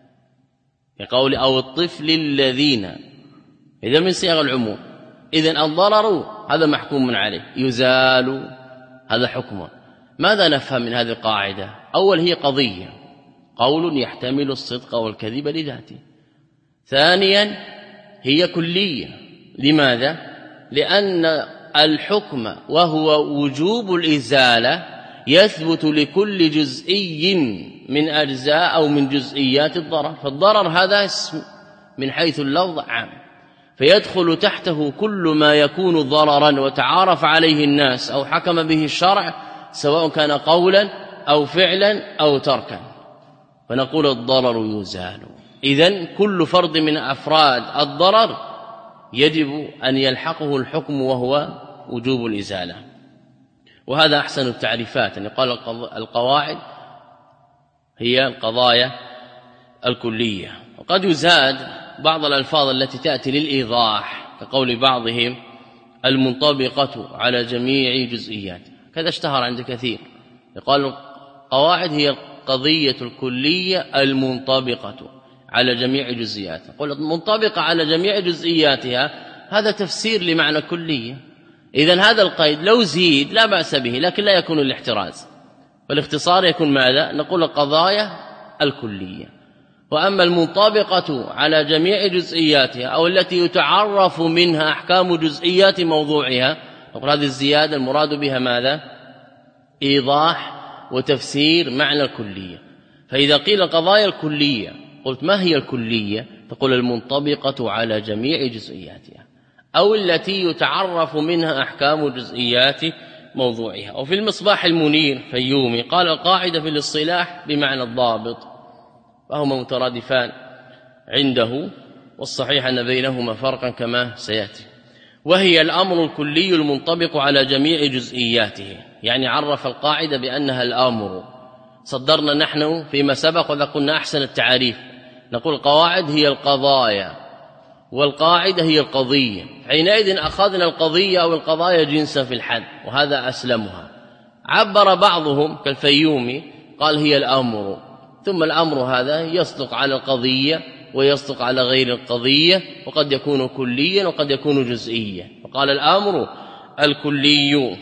كقول أو الطفل الذين، إذا من صيغ العموم. إذن الضرر هذا محكوم عليه، يزال هذا حكم. ماذا نفهم من هذه القاعدة؟ أول هي قضية، قول يحتمل الصدق والكذب لذاته. ثانيا هي كلية، لماذا؟ لأن الحكم وهو وجوب الإزالة يثبت لكل جزئي من أجزاء أو من جزئيات الضرر. فالضرر هذا اسم من حيث اللفظ عام، فيدخل تحته كل ما يكون ضررا وتعارف عليه الناس أو حكم به الشرع، سواء كان قولا أو فعلا أو تركا، فنقول الضرر يزال. إذن كل فرد من أفراد الضرر يجب أن يلحقه الحكم وهو وجوب الإزالة. وهذا أحسن التعريفات، أن يقال القواعد هي القضايا الكلية. وقد يزاد بعض الألفاظ التي تأتي للإيضاح كقول بعضهم المنطبقة على جميع جزئيات، كذا اشتهر عند كثير، يقال القواعد هي القضية الكلية المنطبقة على جميع جزئياتها. قلت منطبقة على جميع جزئياتها، هذا تفسير لمعنى كلية. إذن هذا القيد لو زيد لا بأس به، لكن لا يكون الاحتراز، والاختصار يكون ماذا؟ نقول القضايا الكلية. وأما المنطبقة على جميع جزئياتها أو التي يتعرف منها أحكام جزئيات موضوعها، نقول هذه الزيادة المراد بها ماذا؟ إيضاح وتفسير معنى الكلية. فإذا قيل القضايا الكلية قلت ما هي الكلية؟ تقول المنطبقة على جميع جزئياتها أو التي يتعرف منها أحكام جزئيات موضوعها. وفي المصباح المنير فيومي قال القاعدة في الاصطلاح بمعنى الضابط، فهما مترادفان عنده، والصحيح أن بينهما فرقا كما سيأتي. وهي الأمر الكلي المنطبق على جميع جزئياته، يعني عرف القاعدة بأنها الأمر. صدرنا نحن فيما سبق وذا قلنا أحسن التعريف، نقول القواعد هي القضايا والقاعدة هي القضية. حينئذ أخذنا القضية أو القضايا جنسا في الحد، وهذا أسلمها. عبر بعضهم كالفيومي قال هي الأمر، ثم الأمر هذا يصدق على القضية ويصدق على غير القضية، وقد يكون كليا وقد يكون جزئيا. وقال الأمر الكلي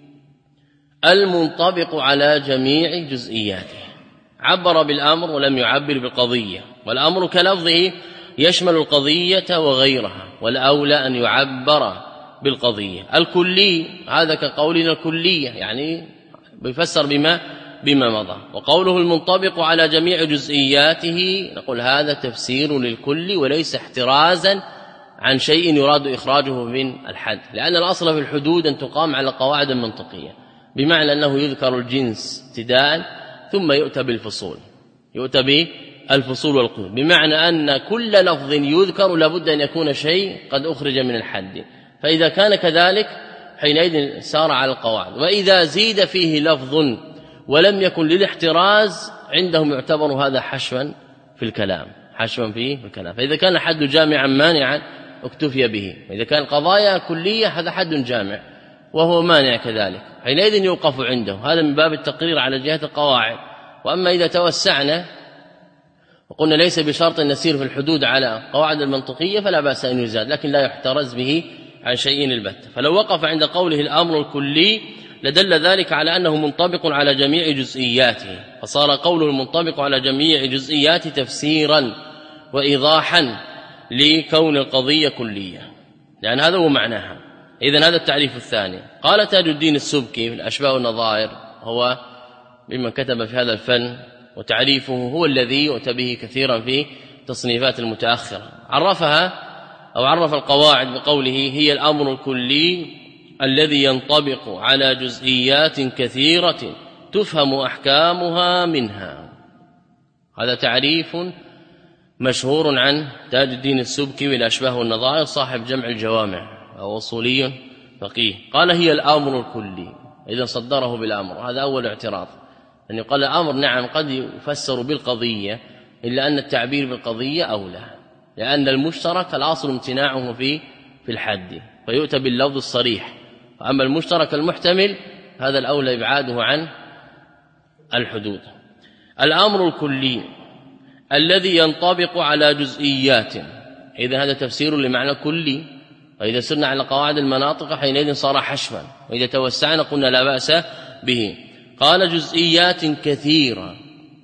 المنطبق على جميع جزئياته. عبر بالأمر ولم يعبر بالقضية، والأمر كلفظه يشمل القضية وغيرها، والأولى أن يعبر بالقضية. الكلي هذا كقولنا الكلية، يعني بيفسر بما بما مضى. وقوله المنطبق على جميع جزئياته نقول هذا تفسير للكل وليس احترازا عن شيء يراد إخراجه من الحد، لأن الأصل في الحدود أن تقام على قواعد منطقية، بمعنى أنه يذكر الجنس ابتداء ثم يؤتى بالفصول، يؤتى بالفصول والقيود، بمعنى أن كل لفظ يذكر لابد أن يكون شيء قد أخرج من الحد. فإذا كان كذلك حينئذ سار على القواعد. وإذا زيد فيه لفظ ولم يكن للاحتراز عندهم يعتبر هذا حشوا في الكلام، حشوا فيه في الكلام. فإذا كان حد جامعا مانعا اكتفي به، وإذا كان قضايا كلية هذا حد جامع وهو مانع كذلك، حينئذ يوقف عنده. هذا من باب التقرير على جهة القواعد. وأما إذا توسعنا وقلنا ليس بشرط أن نسير في الحدود على قواعد المنطقية فلا بأس أن يزاد، لكن لا يحترز به عن شيء البتة. فلو وقف عند قوله الأمر الكلي لدل ذلك على أنه منطبق على جميع جزئياته، فصار قوله المنطبق على جميع جزئياته تفسيرا وإيضاحا لكون القضية كلية، لأن هذا هو معناها. إذن هذا التعريف الثاني. قال تاج الدين السبكي في الأشباه والنظائر، هو ممن كتب في هذا الفن، وتعريفه هو الذي يؤتى به كثيرا في تصنيفات المتأخرة. عرفها أو عرف القواعد بقوله هي الأمر الكلي الذي ينطبق على جزئيات كثيرة تفهم أحكامها منها. هذا تعريف مشهور عن تاج الدين السبكي والأشباه والنظائر، صاحب جمع الجوامع أو أصولي فقيه. قال هي الأمر الكلي، إذا صدره بالأمر. هذا أول اعتراض، أن يقال الأمر نعم قد يفسر بالقضية، إلا أن التعبير بالقضية أولى، لأن المشترك الأصل امتناعه في في الحد، فيؤتى باللفظ الصريح. أما المشترك المحتمل هذا الأولى إبعاده عن الحدود. الأمر الكلي الذي ينطبق على جزئيات، إذا هذا تفسير لمعنى كلي. وإذا سرنا على قواعد المناطق حينئذ صار حشوا، وإذا توسعنا قلنا لا بأس به. قال جزئيات كثيرة،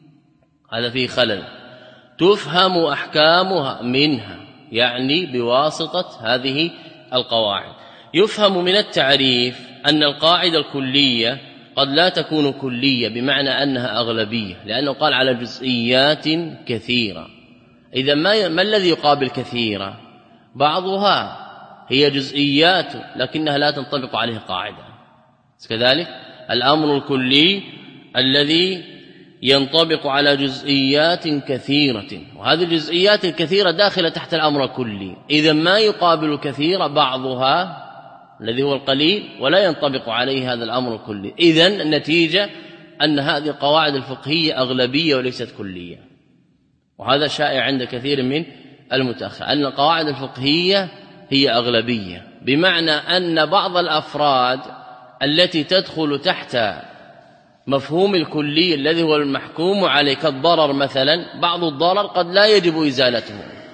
هذا فيه خلل، تفهم أحكامها منها، يعني بواسطة هذه القواعد. يفهم من التعريف أن القاعدة الكلية قد لا تكون كلية بمعنى أنها أغلبية، لأنه قال على جزئيات كثيرة. إذا ما, ما الذي يقابل كثيرة؟ بعضها هي جزئيات لكنها لا تنطبق عليه قاعدة. كذلك الأمر الكلي الذي ينطبق على جزئيات كثيرة، وهذه الجزئيات الكثيرة داخلة تحت الأمر الكلي. إذا ما يقابل كثير بعضها الذي هو القليل ولا ينطبق عليه هذا الأمر الكلي. إذن النتيجة أن هذه القواعد الفقهية أغلبية وليست كلية، وهذا شائع عند كثير من المتأخر أن القواعد الفقهية هي مفهوم الكلي الذي هو المحكوم عليه كالضرر مثلا، بعض الضرر قد لا يجب إزالته،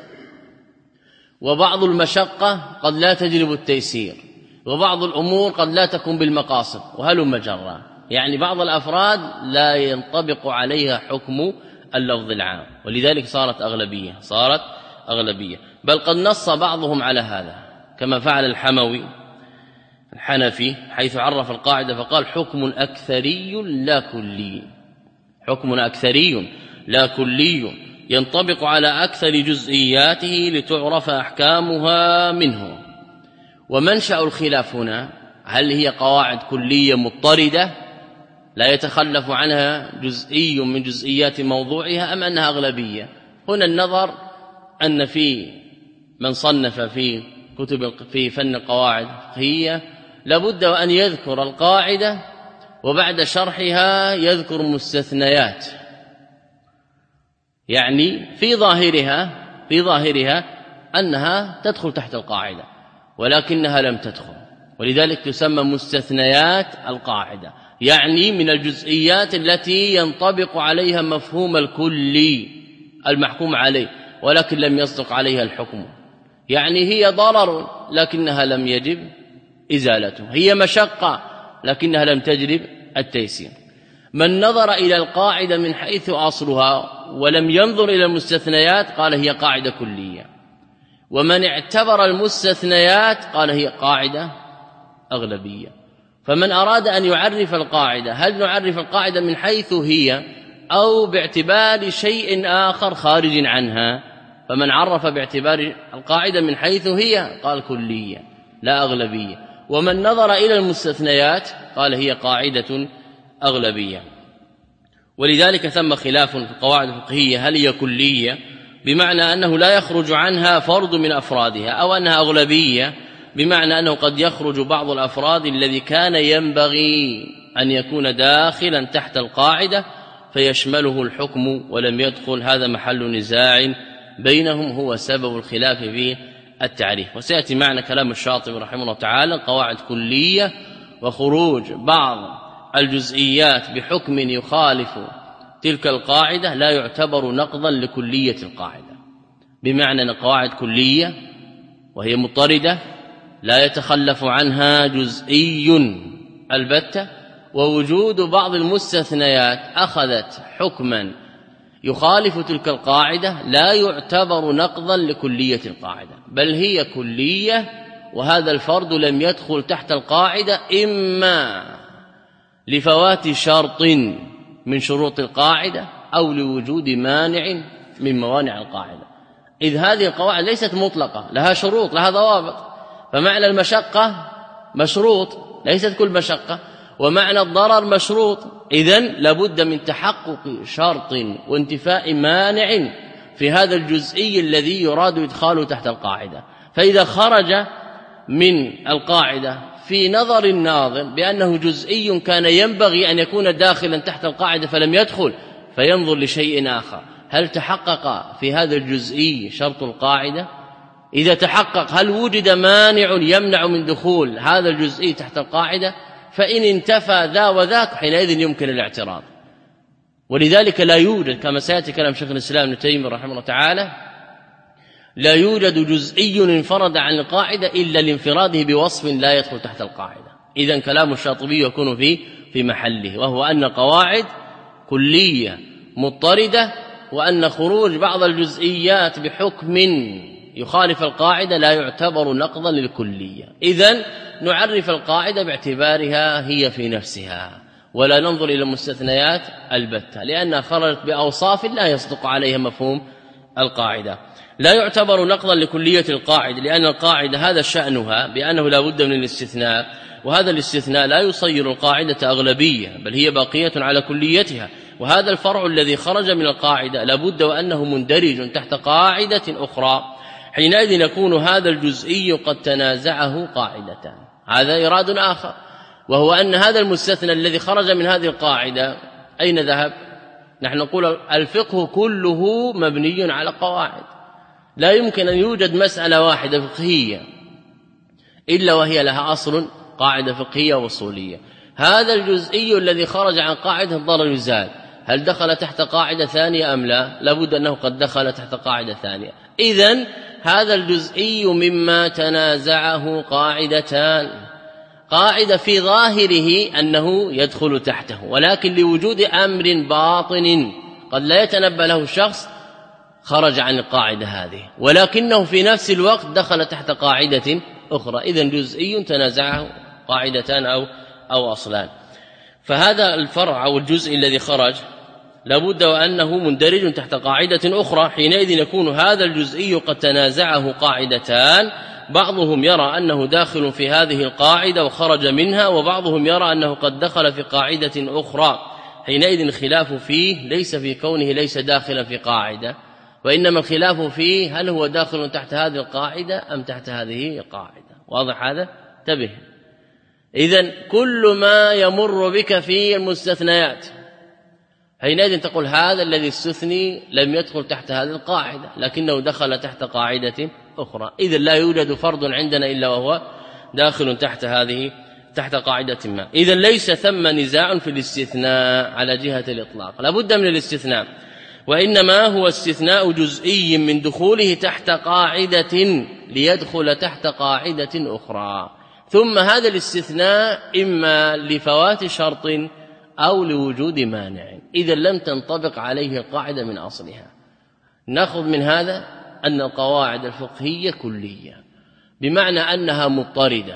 وبعض المشقة قد لا تجلب التيسير، وبعض الأمور قد لا تكون بالمقاصد، وهلم جرا. يعني بعض الأفراد لا ينطبق عليها حكم اللفظ العام، ولذلك صارت أغلبية صارت أغلبية بل قد نص بعضهم على هذا كما فعل الحموي الحنفي، حيث عرف القاعدة فقال حكم أكثري لا كلي، حكم أكثري لا كلي ينطبق على أكثر جزئياته لتعرف أحكامها منه. ومنشأ الخلاف هنا هل هي قواعد كلية مضطردة لا يتخلف عنها جزئي من جزئيات موضوعها، أم أنها أغلبية؟ هنا النظر أن في من صنف في كتب في فن القواعد الفقهية لابد وأن يذكر القاعدة وبعد شرحها يذكر مستثنيات، يعني في ظاهرها في ظاهرها أنها تدخل تحت القاعدة ولكنها لم تدخل، ولذلك تسمى مستثنيات القاعدة، يعني من الجزئيات التي ينطبق عليها مفهوم الكلي المحكوم عليه ولكن لم يصدق عليها الحكم، يعني هي ضرر لكنها لم يجب إزالته، هي مشقة لكنها لم تجلب التيسير. من نظر إلى القاعدة من حيث أصلها ولم ينظر إلى المستثنيات قال هي قاعدة كلية، ومن اعتبر المستثنيات قال هي قاعدة أغلبية. فمن أراد أن يعرف القاعدة هل نعرف القاعدة من حيث هي أو باعتبار شيء آخر خارج عنها؟ فمن عرف باعتبار القاعدة من حيث هي قال كلية لا أغلبية، ومن نظر إلى المستثنيات قال هي قاعدة أغلبية. ولذلك ثم خلاف في القواعد الفقهية هل هي كلية بمعنى أنه لا يخرج عنها فرد من أفرادها، أو أنها أغلبية بمعنى أنه قد يخرج بعض الأفراد الذي كان ينبغي أن يكون داخلا تحت القاعدة فيشمله الحكم ولم يدخل. هذا محل نزاع بينهم، هو سبب الخلاف في التعريف. وسيأتي معنا كلام الشاطبي رحمه الله تعالى قواعد كلية وخروج بعض الجزئيات بحكم يخالف تلك القاعدة لا يعتبر نقضا لكلية القاعدة، بمعنى أن قواعد كلية وهي مضطردة لا يتخلف عنها جزئي البتة، ووجود بعض المستثنيات أخذت حكما يخالف تلك القاعدة لا يعتبر نقضا لكلية القاعدة، بل هي كلية، وهذا الفرد لم يدخل تحت القاعدة إما لفوات شرط من شروط القاعدة أو لوجود مانع من موانع القاعدة، إذ هذه القواعد ليست مطلقة، لها شروط لها ضوابط. فمعنى المشقة مشروط، ليست كل مشقة، ومعنى الضرر مشروط، إذن لابد من تحقق شرط وانتفاء مانع في هذا الجزئي الذي يراد إدخاله تحت القاعدة. فإذا خرج من القاعدة في نظر الناظر بأنه جزئي كان ينبغي أن يكون داخلا تحت القاعدة فلم يدخل، فينظر لشيء آخر، هل تحقق في هذا الجزئي شرط القاعدة؟ إذا تحقق هل وجد مانع يمنع من دخول هذا الجزئي تحت القاعدة؟ فإن انتفى ذا وذاك حينئذ يمكن الاعتراض. ولذلك لا يوجد كما سيأتي كلام شيخ الإسلام ابن تيمية رحمه الله تعالى لا يوجد جزئي انفرد عن القاعدة إلا لانفراده بوصف لا يدخل تحت القاعدة. إذن كلام الشاطبي يكون في في محله، وهو أن قواعد كلية مضطردة، وأن خروج بعض الجزئيات بحكم يخالف القاعدة لا يعتبر نقضا للكلية. إذن نعرف القاعدة باعتبارها هي في نفسها، ولا ننظر إلى المستثنيات البتة، لأنها خرجت بأوصاف لا يصدق عليها مفهوم القاعدة. لا يعتبر نقضا لكلية القاعدة، لأن القاعدة هذا شأنها بأنه لا بد من الاستثناء، وهذا الاستثناء لا يصير القاعدة أغلبية بل هي باقية على كليتها، وهذا الفرع الذي خرج من القاعدة لا بد وأنه مندرج تحت قاعدة أخرى، حينئذ يكون هذا الجزئي قد تنازعه قاعدتان. هذا إراد آخر، وهو أن هذا المستثنى الذي خرج من هذه القاعدة أين ذهب؟ نحن نقول الفقه كله مبني على قواعد، لا يمكن أن يوجد مسألة واحدة فقهية إلا وهي لها أصل قاعدة فقهية وصولية، هذا الجزئي الذي خرج عن قاعدة الضرر يزال، هل دخل تحت قاعدة ثانية أم لا؟ لابد أنه قد دخل تحت قاعدة ثانية. إذن هذا الجزئي مما تنازعه قاعدتان، قاعدة في ظاهره أنه يدخل تحته، ولكن لوجود أمر باطن قد لا يتنبه له الشخص خرج عن القاعدة هذه، ولكنه في نفس الوقت دخل تحت قاعدة أخرى. إذن جزئي تنازعه قاعدتان أو أو أصلان. فهذا الفرع أو الجزء الذي خرج لابد وأنه مندرج تحت قاعدة أخرى، حينئذ يكون هذا الجزئي قد تنازعه قاعدتان، بعضهم يرى أنه داخل في هذه القاعدة وخرج منها، وبعضهم يرى أنه قد دخل في قاعدة أخرى. حينئذ الخلاف فيه ليس في كونه ليس داخلا في قاعدة، وإنما الخلاف فيه هل هو داخل تحت هذه القاعدة أم تحت هذه القاعدة. واضح هذا؟ انتبه. إذن كل ما يمر بك في المستثنيات حينئذ تقول هذا الذي استثني لم يدخل تحت هذه القاعدة لكنه دخل تحت قاعدة أخرى. إذن لا يوجد فرض عندنا إلا وهو داخل تحت هذه تحت قاعدة ما. إذن ليس ثم نزاع في الاستثناء على جهة الإطلاق، لا بد من الاستثناء، وإنما هو استثناء جزئي من دخوله تحت قاعدة ليدخل تحت قاعدة أخرى، ثم هذا الاستثناء إما لفوات شرط أو لوجود مانع، إذا لم تنطبق عليه القاعدة من أصلها. نأخذ من هذا أن القواعد الفقهية كلية، بمعنى أنها مضطردة،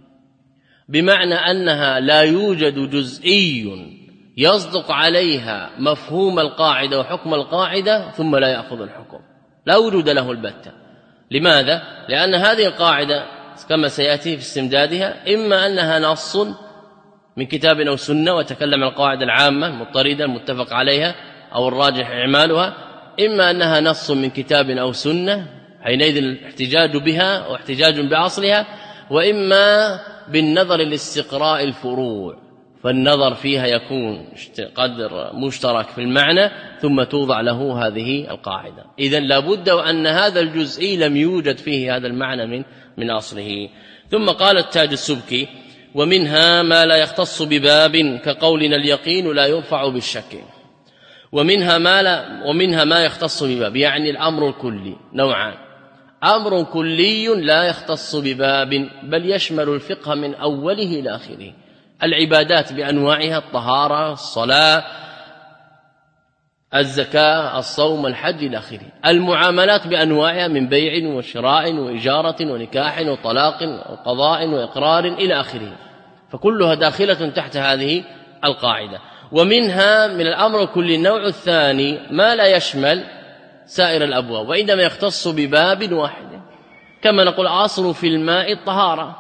بمعنى أنها لا يوجد جزئي يصدق عليها مفهوم القاعدة وحكم القاعدة ثم لا يأخذ الحكم، لا وجود له البتة. لماذا؟ لأن هذه القاعدة كما سيأتي في استمدادها إما أنها نص من كتاب أو سنة وتكلم عن القواعد العامة المضطردة المتفق عليها أو الراجح إعمالها، إما أنها نص من كتاب أو سنة حينئذ الاحتجاج بها واحتجاج بأصلها، وإما بالنظر لاستقراء الفروع، فالنظر فيها يكون قدر مشترك في المعنى ثم توضع له هذه القاعدة. إذن لابد وأن هذا الجزئي لم يوجد فيه هذا المعنى من من أصله. ثم قال التاج السبكي: ومنها ما لا يختص بباب كقولنا اليقين لا يرفع بالشك. ومنها ما لا ومنها ما يختص بباب، يعني الأمر الكلي نوعان: أمر كلي لا يختص بباب بل يشمل الفقه من أوله إلى آخره، العبادات بأنواعها، الطهارة، الصلاة، الزكاة، الصوم، الحج إلى آخره، المعاملات بأنواعها من بيع وشراء وإجارة ونكاح وطلاق وقضاء وإقرار إلى آخره، فكلها داخلة تحت هذه القاعدة. ومنها من الأمر كل النوع الثاني ما لا يشمل سائر الأبواب وإنما يختص بباب واحد، كما نقول أصل في الماء الطهارة،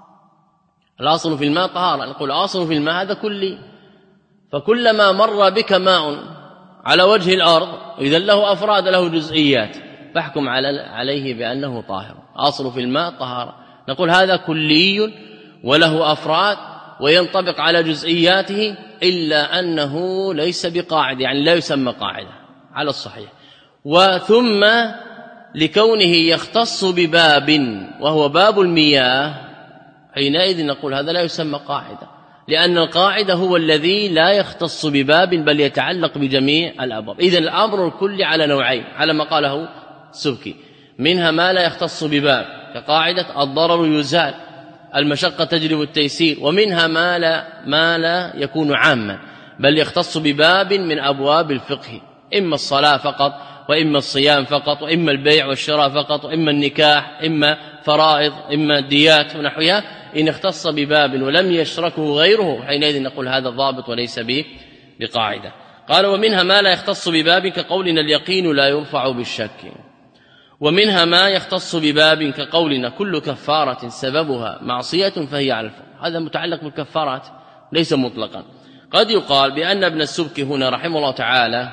الأصل في الماء طهارة، نقول أصل في الماء هذا كلي، فكلما مر بك ماء على وجه الأرض إذا له أفراد له جزئيات فاحكم عليه بأنه طاهر، أصل في الماء طهارة، نقول هذا كلي وله أفراد وينطبق على جزئياته إلا أنه ليس بقاعدة، يعني لا يسمى قاعدة على الصحيح. وثم لكونه يختص بباب وهو باب المياه حينئذ نقول هذا لا يسمى قاعدة، لأن القاعدة هو الذي لا يختص بباب بل يتعلق بجميع الأبواب. إذن الأمر الكلي على نوعين على ما قاله السبكي: منها ما لا يختص بباب كقاعدة الضرر يزال، المشقة تجلب التيسير، ومنها ما لا, ما لا يكون عاما بل يختص بباب من أبواب الفقه، إما الصلاة فقط وإما الصيام فقط وإما البيع والشراء فقط وإما النكاح، إما فرائض، إما الديات ونحوها، إن اختص بباب ولم يشركه غيره حينئذ نقول هذا ضابط وليس به بقاعدة. قال: ومنها ما لا يختص بباب كقولنا اليقين لا يرفع بالشك. ومنها ما يختص بباب كقولنا كل كفارة سببها معصية فهي على الفور، هذا متعلق بالكفارات ليس مطلقا. قد يقال بأن ابن السبكي هنا رحمه الله تعالى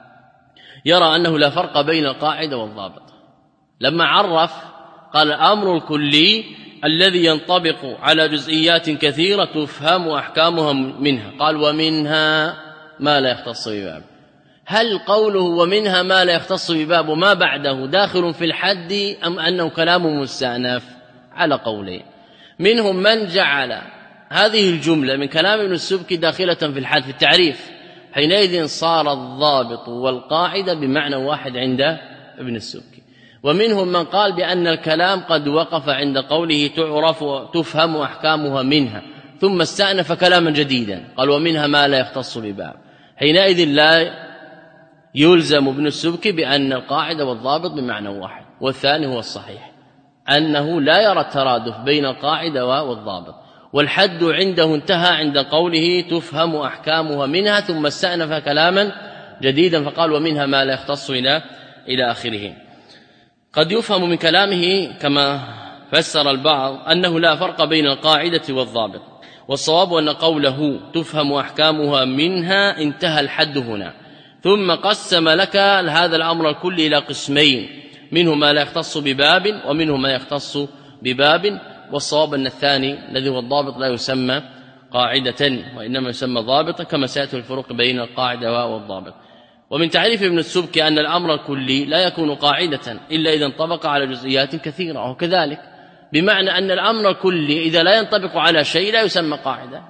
يرى أنه لا فرق بين القاعدة والضابط، لما عرف قال الأمر الكلي الذي ينطبق على جزئيات كثيرة تفهم أحكامها منها، قال ومنها ما لا يختص بباب. هل قوله ومنها ما لا يختص بباب وما بعده داخل في الحد أم أنه كلام مستأنف؟ على قولين، منهم من جعل هذه الجملة من كلام ابن السبكي داخلة في الحال في التعريف، حينئذ صار الضابط والقاعدة بمعنى واحد عند ابن السبكي. ومنهم من قال بأن الكلام قد وقف عند قوله تعرف تفهم أحكامها منها، ثم استأنف كلاما جديدا قال ومنها ما لا يختص بباب، حينئذ لا يلزم ابن السبكي بأن القاعدة والضابط بمعنى واحد. والثاني هو الصحيح أنه لا يرى الترادف بين القاعدة والضابط، والحد عنده انتهى عند قوله تفهم أحكامها منها، ثم استأنف كلاما جديدا فقال ومنها ما لا يختص إلى إلى آخره. قد يفهم من كلامه كما فسر البعض أنه لا فرق بين القاعدة والضابط، والصواب أن قوله تفهم أحكامها منها انتهى الحد هنا، ثم قسم لك هذا الأمر الكلي إلى قسمين، منه ما لا يختص بباب ومنه ما يختص بباب. والصواب أن الثاني الذي هو الضابط لا يسمى قاعدة وإنما يسمى ضابطا، كما سيأتي الفروق بين القاعدة والضابط. ومن تعريف ابن السبكي أن الأمر الكلي لا يكون قاعدة إلا إذا انطبق على جزئيات كثيرة، وكذلك بمعنى أن الأمر الكلي إذا لا ينطبق على شيء لا يسمى قاعدة،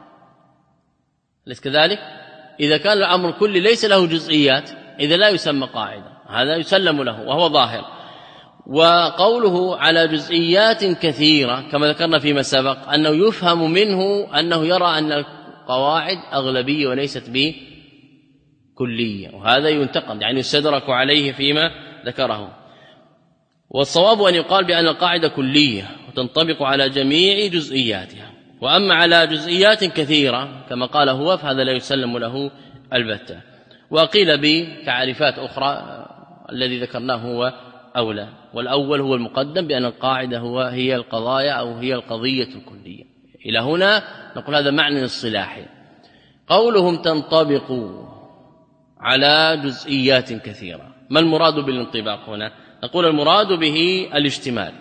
ليس كذلك؟ إذا كان الأمر الكلي ليس له جزئيات إذا لا يسمى قاعدة، هذا يسلم له وهو ظاهر. وقوله على جزئيات كثيرة كما ذكرنا فيما سبق أنه يفهم منه أنه يرى أن القواعد أغلبية وليست بكلية، وهذا ينتقد يعني يستدرك عليه فيما ذكره. والصواب أن يقال بأن القاعدة كلية وتنطبق على جميع جزئياتها، وأما على جزئيات كثيرة كما قال هو فهذا لا يسلم له البتة. وقيل بتعريفات أخرى الذي ذكرناه هو أولى، والأول هو المقدم بأن القاعدة هو هي القضايا أو هي القضية الكلية. إلى هنا نقول هذا معنى اصطلاحي. قولهم تنطبق على جزئيات كثيرة، ما المراد بالانطباق هنا؟ نقول المراد به الاشتمال،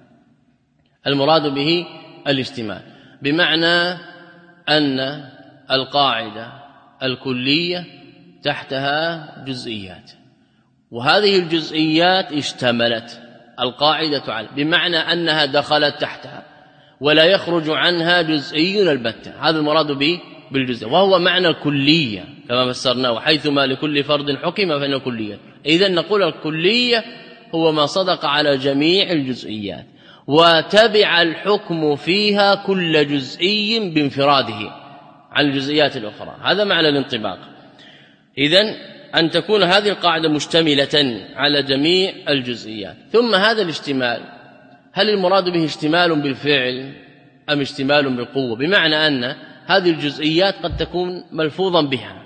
المراد به الاشتمال بمعنى أن القاعدة الكلية تحتها جزئيات، وهذه الجزئيات اشتملت القاعدة على بمعنى أنها دخلت تحتها ولا يخرج عنها جزئي البتة، هذا المراد به بالجزء، وهو معنى الكلية كما فسرناه حيثما لكل فرد حكم فإنه كلية. إذن نقول الكلية هو ما صدق على جميع الجزئيات وتبع الحكم فيها كل جزئي بانفراده عن الجزئيات الأخرى، هذا معنى الانطباق. إذن أن تكون هذه القاعدة مشتملة على جميع الجزئيات. ثم هذا الاشتمال هل المراد به اشتمال بالفعل أم اشتمال بالقوة؟ بمعنى أن هذه الجزئيات قد تكون ملفوظا بها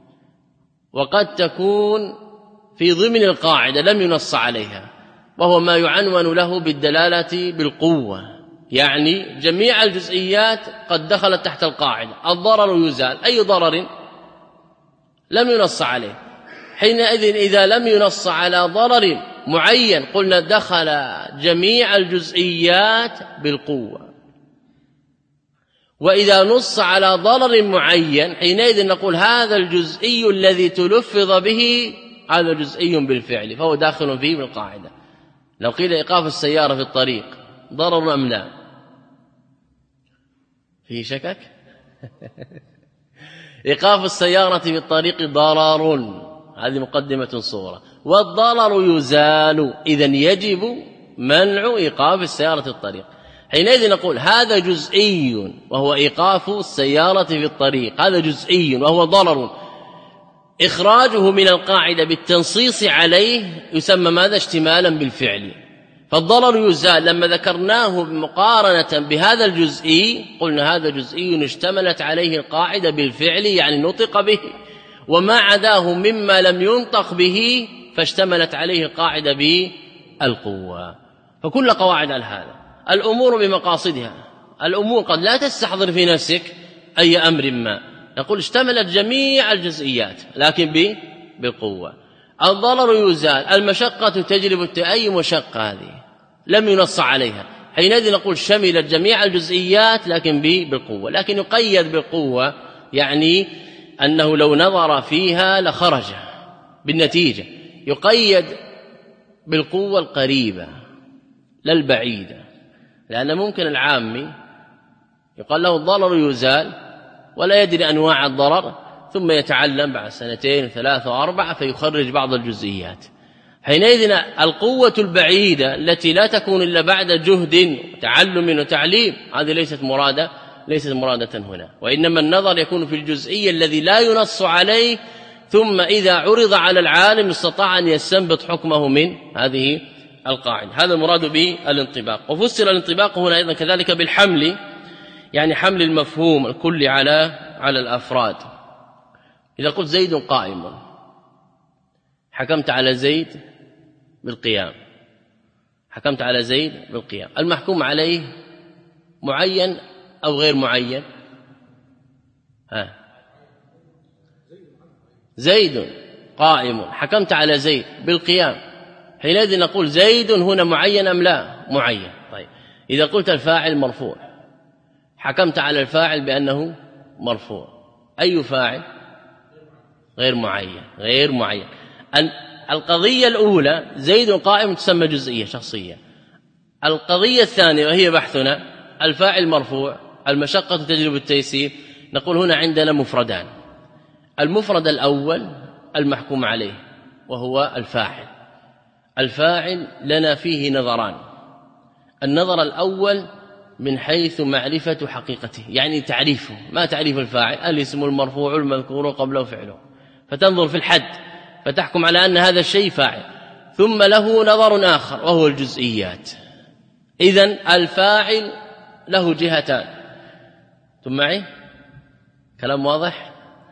وقد تكون في ضمن القاعدة لم ينص عليها، وهو ما يعنون له بالدلالة بالقوة، يعني جميع الجزئيات قد دخلت تحت القاعدة. الضرر يزال، أي ضرر لم ينص عليه، حينئذ إذا لم ينص على ضرر معين قلنا دخل جميع الجزئيات بالقوة، وإذا نص على ضرر معين حينئذ نقول هذا الجزئي الذي تلفظ به هذا جزئي بالفعل فهو داخل فيه بالقاعدة. لو قيل إيقاف السيارة في الطريق ضرر أم لا؟ فيه شكك؟ إيقاف السيارة في الطريق ضرر، هذه مقدمة صورة، والضرر يزال، إذن يجب منع إيقاف السيارة في الطريق. حينئذ نقول هذا جزئي وهو إيقاف السيارة في الطريق، هذا جزئي وهو ضرر، إخراجه من القاعدة بالتنصيص عليه يسمى ماذا؟ اشتمالا بالفعل، فالضرر يزال. لما ذكرناه مقارنة بهذا الجزئي قلنا هذا جزئي اشتملت عليه القاعدة بالفعل يعني نطق به، وما عداه مما لم ينطق به فاشتملت عليه القاعدة بالقوة. فكل قواعد على هذا. الأمور بمقاصدها، الأمور قد لا تستحضر في نفسك أي أمر ما، نقول اشتملت جميع الجزئيات لكن بالقوة. الضرر يزال، المشقة تجلب أي مشقة هذه لم ينص عليها، حينئذ نقول شملت جميع الجزئيات لكن بالقوة، لكن يقيد بالقوة يعني أنه لو نظر فيها لخرج بالنتيجة، يقيد بالقوة القريبة لا البعيدة، لأن ممكن العامي يقال له الضرر يزال ولا يدري أنواع الضرر، ثم يتعلم بعد سنتين ثلاثة وأربعة فيخرج بعض الجزئيات. حينئذ القوة البعيدة التي لا تكون إلا بعد جهد وتعلم وتعليم هذه ليست مرادة ليست مرادة هنا، وإنما النظر يكون في الجزئية الذي لا ينص عليه، ثم إذا عرض على العالم استطاع أن يستنبط حكمه من هذه القاعدة. هذا المراد بالانطباق. وفسر الانطباق هنا أيضا كذلك بالحمل، يعني حمل المفهوم الكلي على على الأفراد. إذا قلت زيد قائم، حكمت على زيد بالقيام، حكمت على زيد بالقيام، المحكوم عليه معين أو غير معين؟ ها زيد قائم، حكمت على زيد بالقيام، حينئذ نقول زيد هنا معين أم لا؟ معين. طيب إذا قلت الفاعل مرفوع، حكمت على الفاعل بأنه مرفوع، أي فاعل؟ غير معين غير معين. القضية الأولى زيد قائم تسمى جزئية شخصية. القضية الثانية وهي بحثنا الفاعل مرفوع، المشقة تجلب التيسير، نقول هنا عندنا مفردان. المفرد الأول المحكوم عليه وهو الفاعل. الفاعل لنا فيه نظران. النظر الأول من حيث معرفة حقيقته، يعني تعريفه. ما تعريف الفاعل؟ الاسم المرفوع المذكور قبله فعله، فتنظر في الحد فتحكم على أن هذا الشيء فاعل. ثم له نظر آخر وهو الجزئيات. إذن الفاعل له جهتان. ثم معي كلام واضح؟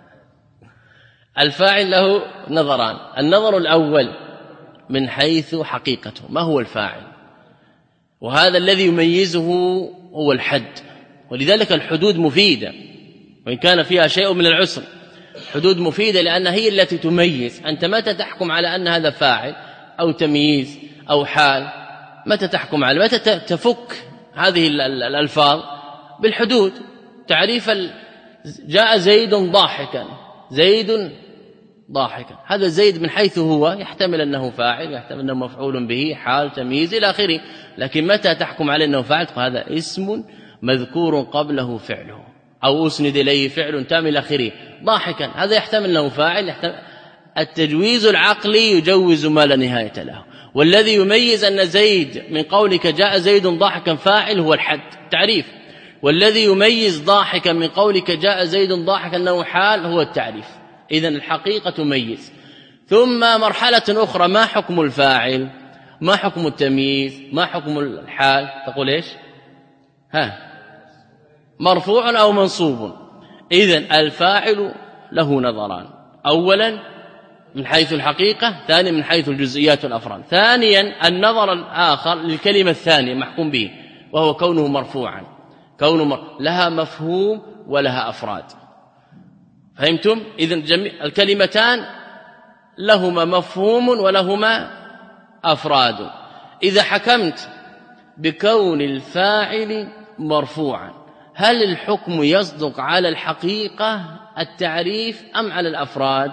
الفاعل له نظران. النظر الأول من حيث حقيقته، ما هو الفاعل؟ وهذا الذي يميزه هو الحد، ولذلك الحدود مفيدة وإن كان فيها شيء من العسر. حدود مفيدة لأنها هي التي تميز. أنت متى تحكم على أن هذا فاعل أو تمييز أو حال؟ متى تحكم على متى تفك هذه الألفاظ؟ بالحدود. تعريف جاء زيد ضاحكا، زيد ضاحكا، هذا زيد من حيث هو يحتمل أنه فاعل، يحتمل أنه مفعول به، حال، تمييز إلى آخره. لكن متى تحكم على أنه فاعل؟ فهذا اسم مذكور قبله فعله أو أسند إليه فعل تام إلى آخره. ضاحكا هذا يحتمل أنه فاعل، يحتمل. التجويز العقلي يجوز ما لا نهاية له. والذي يميز أن زيد من قولك جاء زيد ضاحكا فاعل هو الحد، تعريف. والذي يميز ضاحكا من قولك جاء زيد ضاحكا أنه حال هو التعريف. إذن الحقيقة تميز. ثم مرحلة أخرى، ما حكم الفاعل؟ ما حكم التمييز؟ ما حكم الحال؟ تقول إيش؟ ها مرفوع أو منصوب. إذن الفاعل له نظران، أولا من حيث الحقيقة، ثانيا من حيث الجزئيات والأفراد. ثانيا النظر الآخر للكلمة الثانية محكوم به، وهو كونه مرفوعا، كونه مر... لها مفهوم ولها أفراد. فهمتم؟ إذن جميع الكلمتان لهما مفهوم ولهما أفراد. إذا حكمت بكون الفاعل مرفوعا، هل الحكم يصدق على الحقيقة التعريف أم على الأفراد؟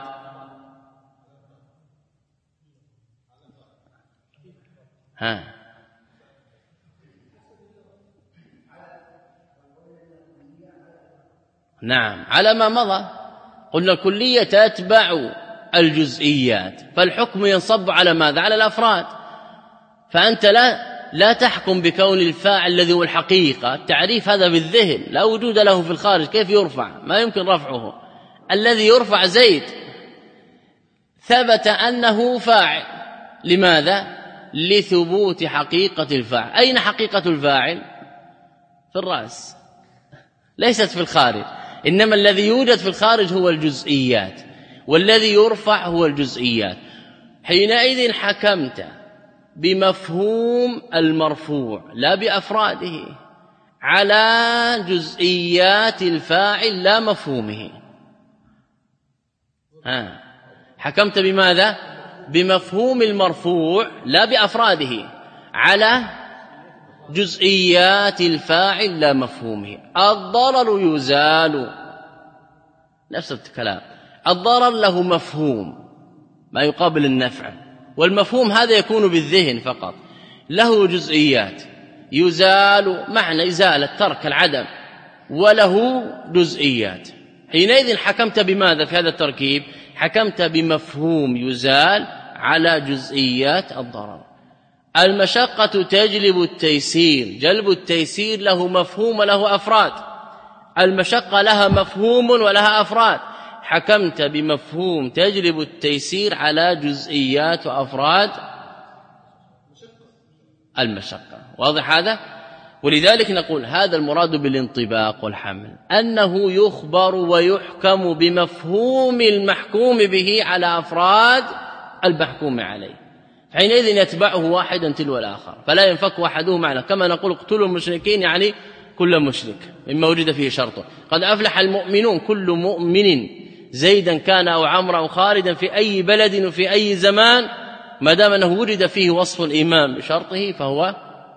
ها نعم، على ما مضى قلنا الكلية تتبع الجزئيات، فالحكم ينصب على ماذا؟ على الأفراد. فأنت لا لا تحكم بكون الفاعل الذي هو الحقيقة، التعريف هذا بالذهن لا وجود له في الخارج، كيف يرفع؟ ما يمكن رفعه. الذي يرفع زيد ثبت أنه فاعل، لماذا؟ لثبوت حقيقة الفاعل. أين حقيقة الفاعل؟ في الرأس، ليست في الخارج. إنما الذي يوجد في الخارج هو الجزئيات، والذي يرفع هو الجزئيات. حينئذ حكمت بمفهوم المرفوع لا بأفراده على جزئيات الفاعل لا مفهومه. ها حكمت بماذا؟ بمفهوم المرفوع لا بأفراده على جزئيات الفاعل لا مفهومه. الضرر يزال، نفس الكلام. الضرر له مفهوم ما يقابل النفع، والمفهوم هذا يكون بالذهن فقط. له جزئيات يزال، معنى إزالة ترك العدم، وله جزئيات. حينئذ حكمت بماذا في هذا التركيب؟ حكمت بمفهوم يزال على جزئيات الضرر. المشقة تجلب التيسير، جلب التيسير له مفهوم وله أفراد، المشقة لها مفهوم ولها أفراد، حكمت بمفهوم تجلب التيسير على جزئيات وأفراد المشقة. واضح هذا؟ ولذلك نقول هذا المراد بالانطباق والحمل، أنه يخبر ويحكم بمفهوم المحكوم به على أفراد المحكوم عليه، حينئذ يتبعه واحدا تلو الآخر، فلا ينفك أحده معنا. كما نقول اقتلوا المشركين يعني كل مشرك مما وجد فيه شرطه. قد أفلح المؤمنون، كل مؤمن زيدا كان أو عمرو أو خالدا في أي بلد وفي أي زمان ما دام أنه وجد فيه وصف الإيمان بشرطه فهو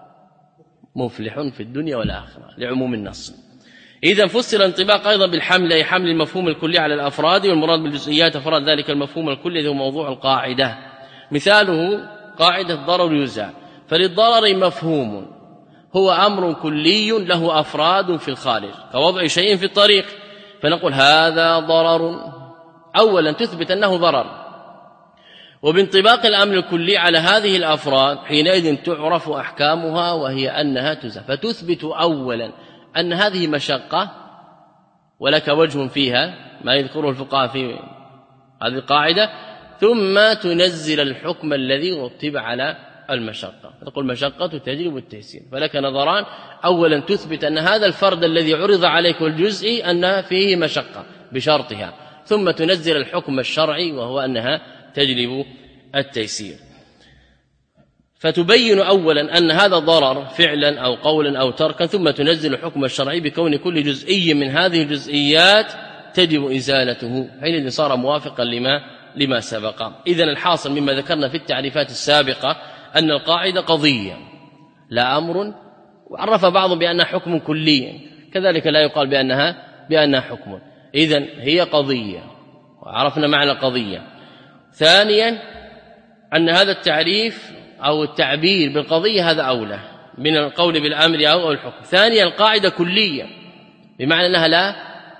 مفلح في الدنيا والآخرة لعموم النص. إذا فسر الانطباق أيضا بالحمل، أي حمل المفهوم الكلي على الأفراد، والمراد بالجزئيات أفراد ذلك المفهوم الكلي هو موضوع القاعدة. مثاله قاعدة الضرر يزال، فللضرر مفهوم هو أمر كلي له أفراد في الخارج كوضع شيء في الطريق، فنقول هذا ضرر، أولا تثبت أنه ضرر، وبانطباق الأمر الكلي على هذه الأفراد حينئذ تعرف أحكامها وهي أنها تزال، فتثبت أولا أن هذه مشقة ولك وجه فيها ما يذكره الفقهاء في هذه القاعدة، ثم تنزل الحكم الذي رتب على المشقة، تقول مشقة تجلب التيسير، فلك نظران، أولا تثبت أن هذا الفرد الذي عرض عليك الجزئي أن فيه مشقة بشرطها، ثم تنزل الحكم الشرعي وهو أنها تجلب التيسير، فتبين أولا أن هذا ضرر فعلا أو قولا أو تركا، ثم تنزل الحكم الشرعي بكون كل جزئي من هذه الجزئيات تجب إزالته، حينئذ صار موافقا لما لما سبق. إذن الحاصل مما ذكرنا في التعريفات السابقة أن القاعدة قضية لا أمر، وعرف بعضهم بأنها حكم كلي، كذلك لا يقال بأنها بأنها حكم. إذن هي قضية وعرفنا معنى قضية. ثانيا أن هذا التعريف أو التعبير بالقضية هذا أولى من القول بالأمر أو الحكم. ثانيا القاعدة كلية بمعنى أنها لا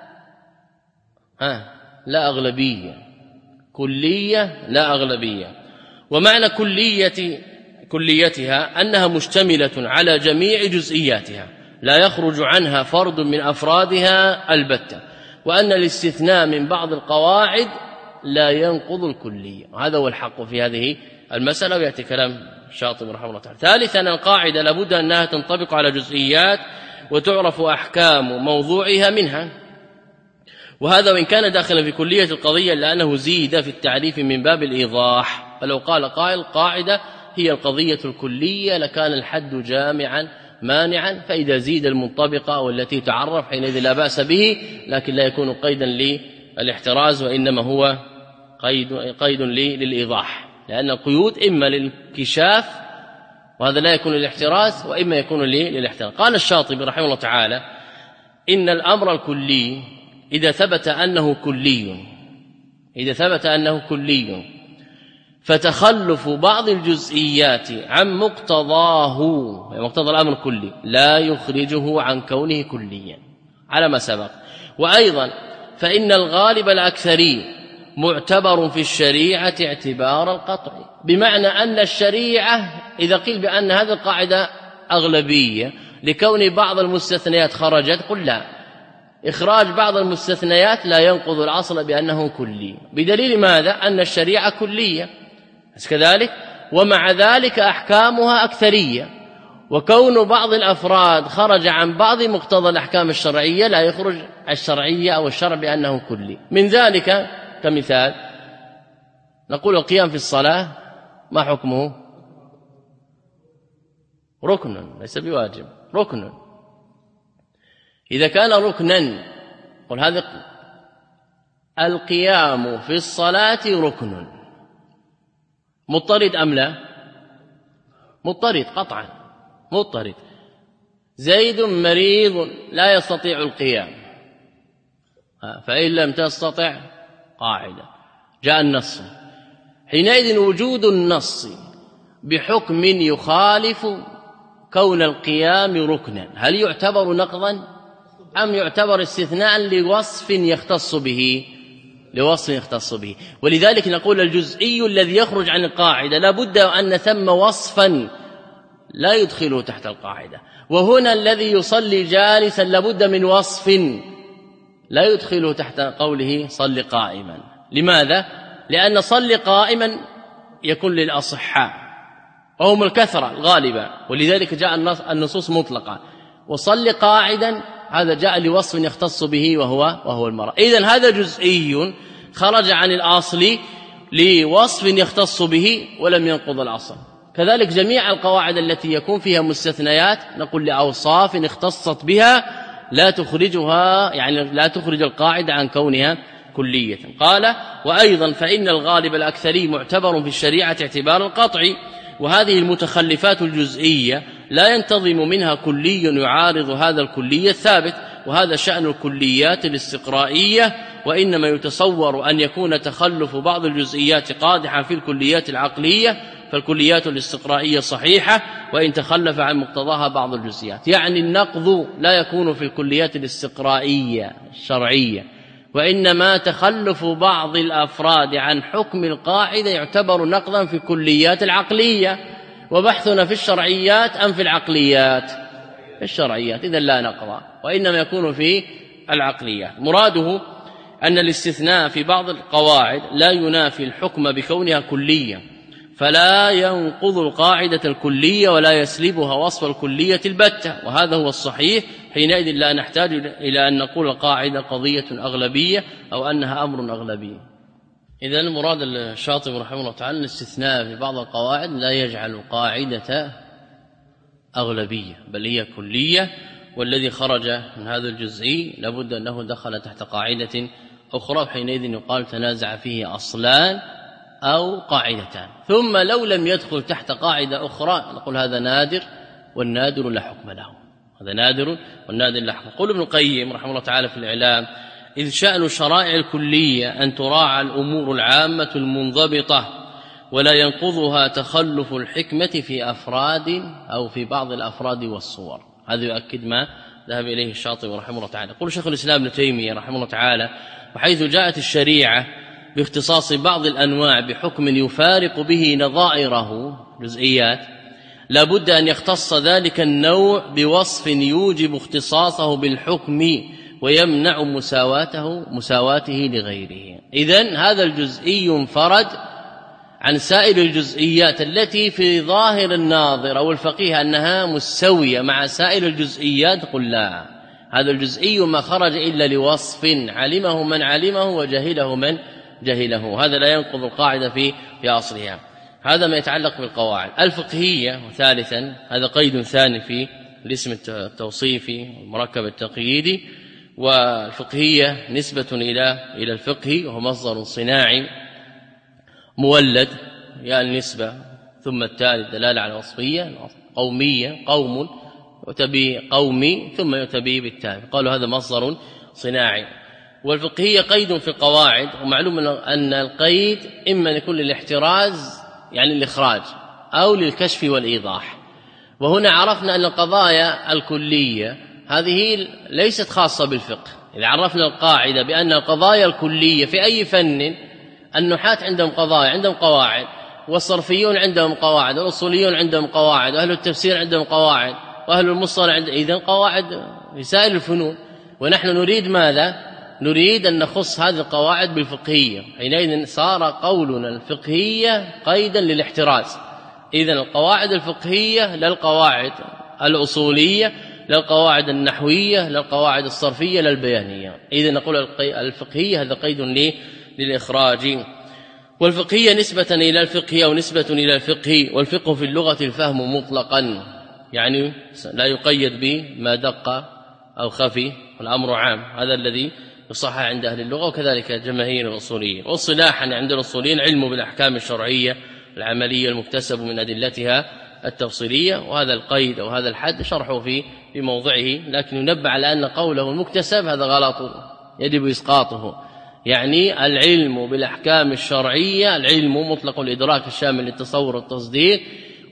ها لا أغلبية، كلية لا أغلبية. ومعنى كلية كليتها أنها مشتملة على جميع جزئياتها لا يخرج عنها فرد من أفرادها البتة، وأن الاستثناء من بعض القواعد لا ينقض الكلية، وهذا هو الحق في هذه المسألة، ويأتي كلام الشاطبي رحمه الله تعالى. ثالثا القاعدة لابد أنها تنطبق على جزئيات وتعرف أحكام موضوعها منها، وهذا وإن كان داخلا في كلية القضية لأنه زيد في التعريف من باب الإيضاح، فلو قال قائل قاعدة هي القضية الكلية لكان الحد جامعا مانعا، فإذا زيد المنطبقة والتي تعرف حينئذ لا بأس به، لكن لا يكون قيدا للاحتراز وإنما هو قيد قيد للإيضاح، لأن القيود إما للكشاف وهذا لا يكون للاحتراز، وإما يكون للاحتراز. قال الشاطبي رحمه الله تعالى إن الأمر الكلي إذا ثبت أنه كلي إذا ثبت أنه كلي فتخلف بعض الجزئيات عن مقتضاه، مقتضى الأمر كلي، لا يخرجه عن كونه كليا على ما سبق. وأيضا فإن الغالب الأكثري معتبر في الشريعة اعتبار القطع، بمعنى أن الشريعة إذا قيل بأن هذه القاعدة أغلبية لكون بعض المستثنيات خرجت، قل لا، إخراج بعض المستثنيات لا ينقض الأصل بأنه كلي، بدليل ماذا؟ أن الشريعة كلية كذلك، ومع ذلك أحكامها أكثرية، وكون بعض الأفراد خرج عن بعض مقتضى الأحكام الشرعية لا يخرج الشرعية أو الشرع بأنه كلي. من ذلك كمثال نقول القيام في الصلاة ما حكمه؟ ركن ليس بواجب، ركن. إذا كان ركنا قل هذا القيام في الصلاة ركن، مضطرد أم لا؟ مضطرد قطعا، مضطرد. زيد مريض لا يستطيع القيام، فإن لم تستطع قاعدة، جاء النص، حينئذ وجود النص بحكم يخالف كون القيام ركنا هل يعتبر نقضا؟ أم يعتبر استثناء لوصف يختص به لوصف يختص به. ولذلك نقول الجزئي الذي يخرج عن القاعدة لا بد أن ثم وصفا لا يدخله تحت القاعدة. وهنا الذي يصلي جالسا لا بد من وصف لا يدخله تحت قوله صل قائما. لماذا؟ لأن صل قائما يكون للأصحاء وهم الكثرة الغالبة، ولذلك جاء النصوص مطلقة. وصل قاعدا هذا جاء لوصف يختص به وهو وهو المرأة. إذن هذا جزئي خرج عن الأصل لوصف يختص به ولم ينقض الأصل. كذلك جميع القواعد التي يكون فيها مستثنيات نقول لأوصاف اختصت بها لا تخرجها، يعني لا تخرج القاعدة عن كونها كلية. قال وأيضا فإن الغالب الأكثري معتبر في الشريعة اعتبارا قطعي، وهذه المتخلفات الجزئية لا ينتظم منها كلي يعارض هذا الكلي الثابت، وهذا شأن الكليات الاستقرائية. وإنما يتصور أن يكون تخلف بعض الجزئيات قادحا في الكليات العقلية، فالكليات الاستقرائية صحيحة وإن تخلف عن مقتضاها بعض الجزئيات. يعني النقض لا يكون في الكليات الاستقرائية الشرعية، وإنما تخلف بعض الأفراد عن حكم القاعدة يعتبر نقضا في الكليات العقلية. وبحثنا في الشرعيات أم في العقليات؟ في الشرعيات، إذن لا نقض، وإنما يكون في العقليات. مراده أن الاستثناء في بعض القواعد لا ينافي الحكم بكونها كلية، فلا ينقض القاعدة الكلية ولا يسلبها وصف الكلية البتة، وهذا هو الصحيح. حينئذ لا نحتاج إلى أن نقول القاعدة قضية أغلبية أو أنها أمر أغلبي. إذن مراد الشاطبي رحمه الله تعالى الاستثناء في بعض القواعد لا يجعل القاعدة أغلبية بل هي كلية، والذي خرج من هذا الجزئي لابد أنه دخل تحت قاعدة أخرى، حينئذ يقال تنازع فيه أصلان أو قاعدتان. ثم لو لم يدخل تحت قاعدة أخرى نقول هذا نادر، والنادر لا حكم له. هذا نادر والنادر لا حكم. قل ابن القيم رحمه الله تعالى في الإعلام إذ شأن الشرائع الكلية أن تراعى الأمور العامة المنضبطة ولا ينقضها تخلف الحكمة في أفراد أو في بعض الأفراد والصور. هذا يؤكد ما ذهب إليه الشاطبي رحمه الله تعالى. يقول شيخ الإسلام ابن تيمية رحمه الله تعالى وحيث جاءت الشريعة باختصاص بعض الأنواع بحكم يفارق به نظائره جزئيات لا بد أن يختص ذلك النوع بوصف يوجب اختصاصه بالحكم ويمنع مساواته مساواته لغيره. إذن هذا الجزئي انفرد عن سائر الجزئيات التي في ظاهر الناظر أو الفقيه أنها مستوية مع سائر الجزئيات. قل لا، هذا الجزئي ما خرج إلا لوصف علمه من علمه وجهله من جهله، هذا لا ينقض القاعدة في في أصلها. هذا ما يتعلق بالقواعد الفقهية. وثالثا هذا قيد ثاني في الاسم التوصيفي المركب التقييدي، والفقهية نسبة إلى إلى الفقه وهو مصدر صناعي مولد، يعني النسبة ثم التاء الدلالة على الوصفية. قومية قوم يتبي قومي ثم يتبي بالتاء، قالوا هذا مصدر صناعي. والفقهية قيد في القواعد، ومعلوم أن القيد إما يكون للاحتراز يعني الإخراج أو للكشف والإيضاح. وهنا عرفنا أن القضايا الكلية هذه ليست خاصة بالفقه. إذا عرفنا القاعدة بأن القضايا الكلية في أي فن، النحاة عندهم قضايا عندهم قواعد، والصرفيون عندهم قواعد، والأصوليون عندهم قواعد، وأهل التفسير عندهم قواعد، وأهل المصطلح عندهم إذن قواعد في سائر الفنون. ونحن نريد ماذا؟ نريد أن نخص هذه القواعد بالفقهية، حينئذ صار قولنا الفقهية قيدا للاحتراز. إذن القواعد الفقهية للقواعد الأصولية للقواعد النحوية للقواعد الصرفية للبيانية. إذن نقول الفقهية هذا قيد للإخراج. والفقهية نسبة إلى الفقه أو نسبة إلى الفقه، والفقه في اللغة الفهم مطلقا، يعني لا يقيد بما دق أو خفي، والأمر عام. هذا الذي يصح عند أهل اللغة وكذلك جماهير الأصوليين. واصطلاحا عند الأصوليين علم بالأحكام الشرعية العملية المكتسب من أدلتها التفصيلية. وهذا القيد أو هذا الحد شرحه في في موضعه، لكن ينبه على أن قوله المكتسب هذا غلط يجب إسقاطه. يعني العلم بالأحكام الشرعية العلم مطلق الإدراك الشامل للتصور والتصديق،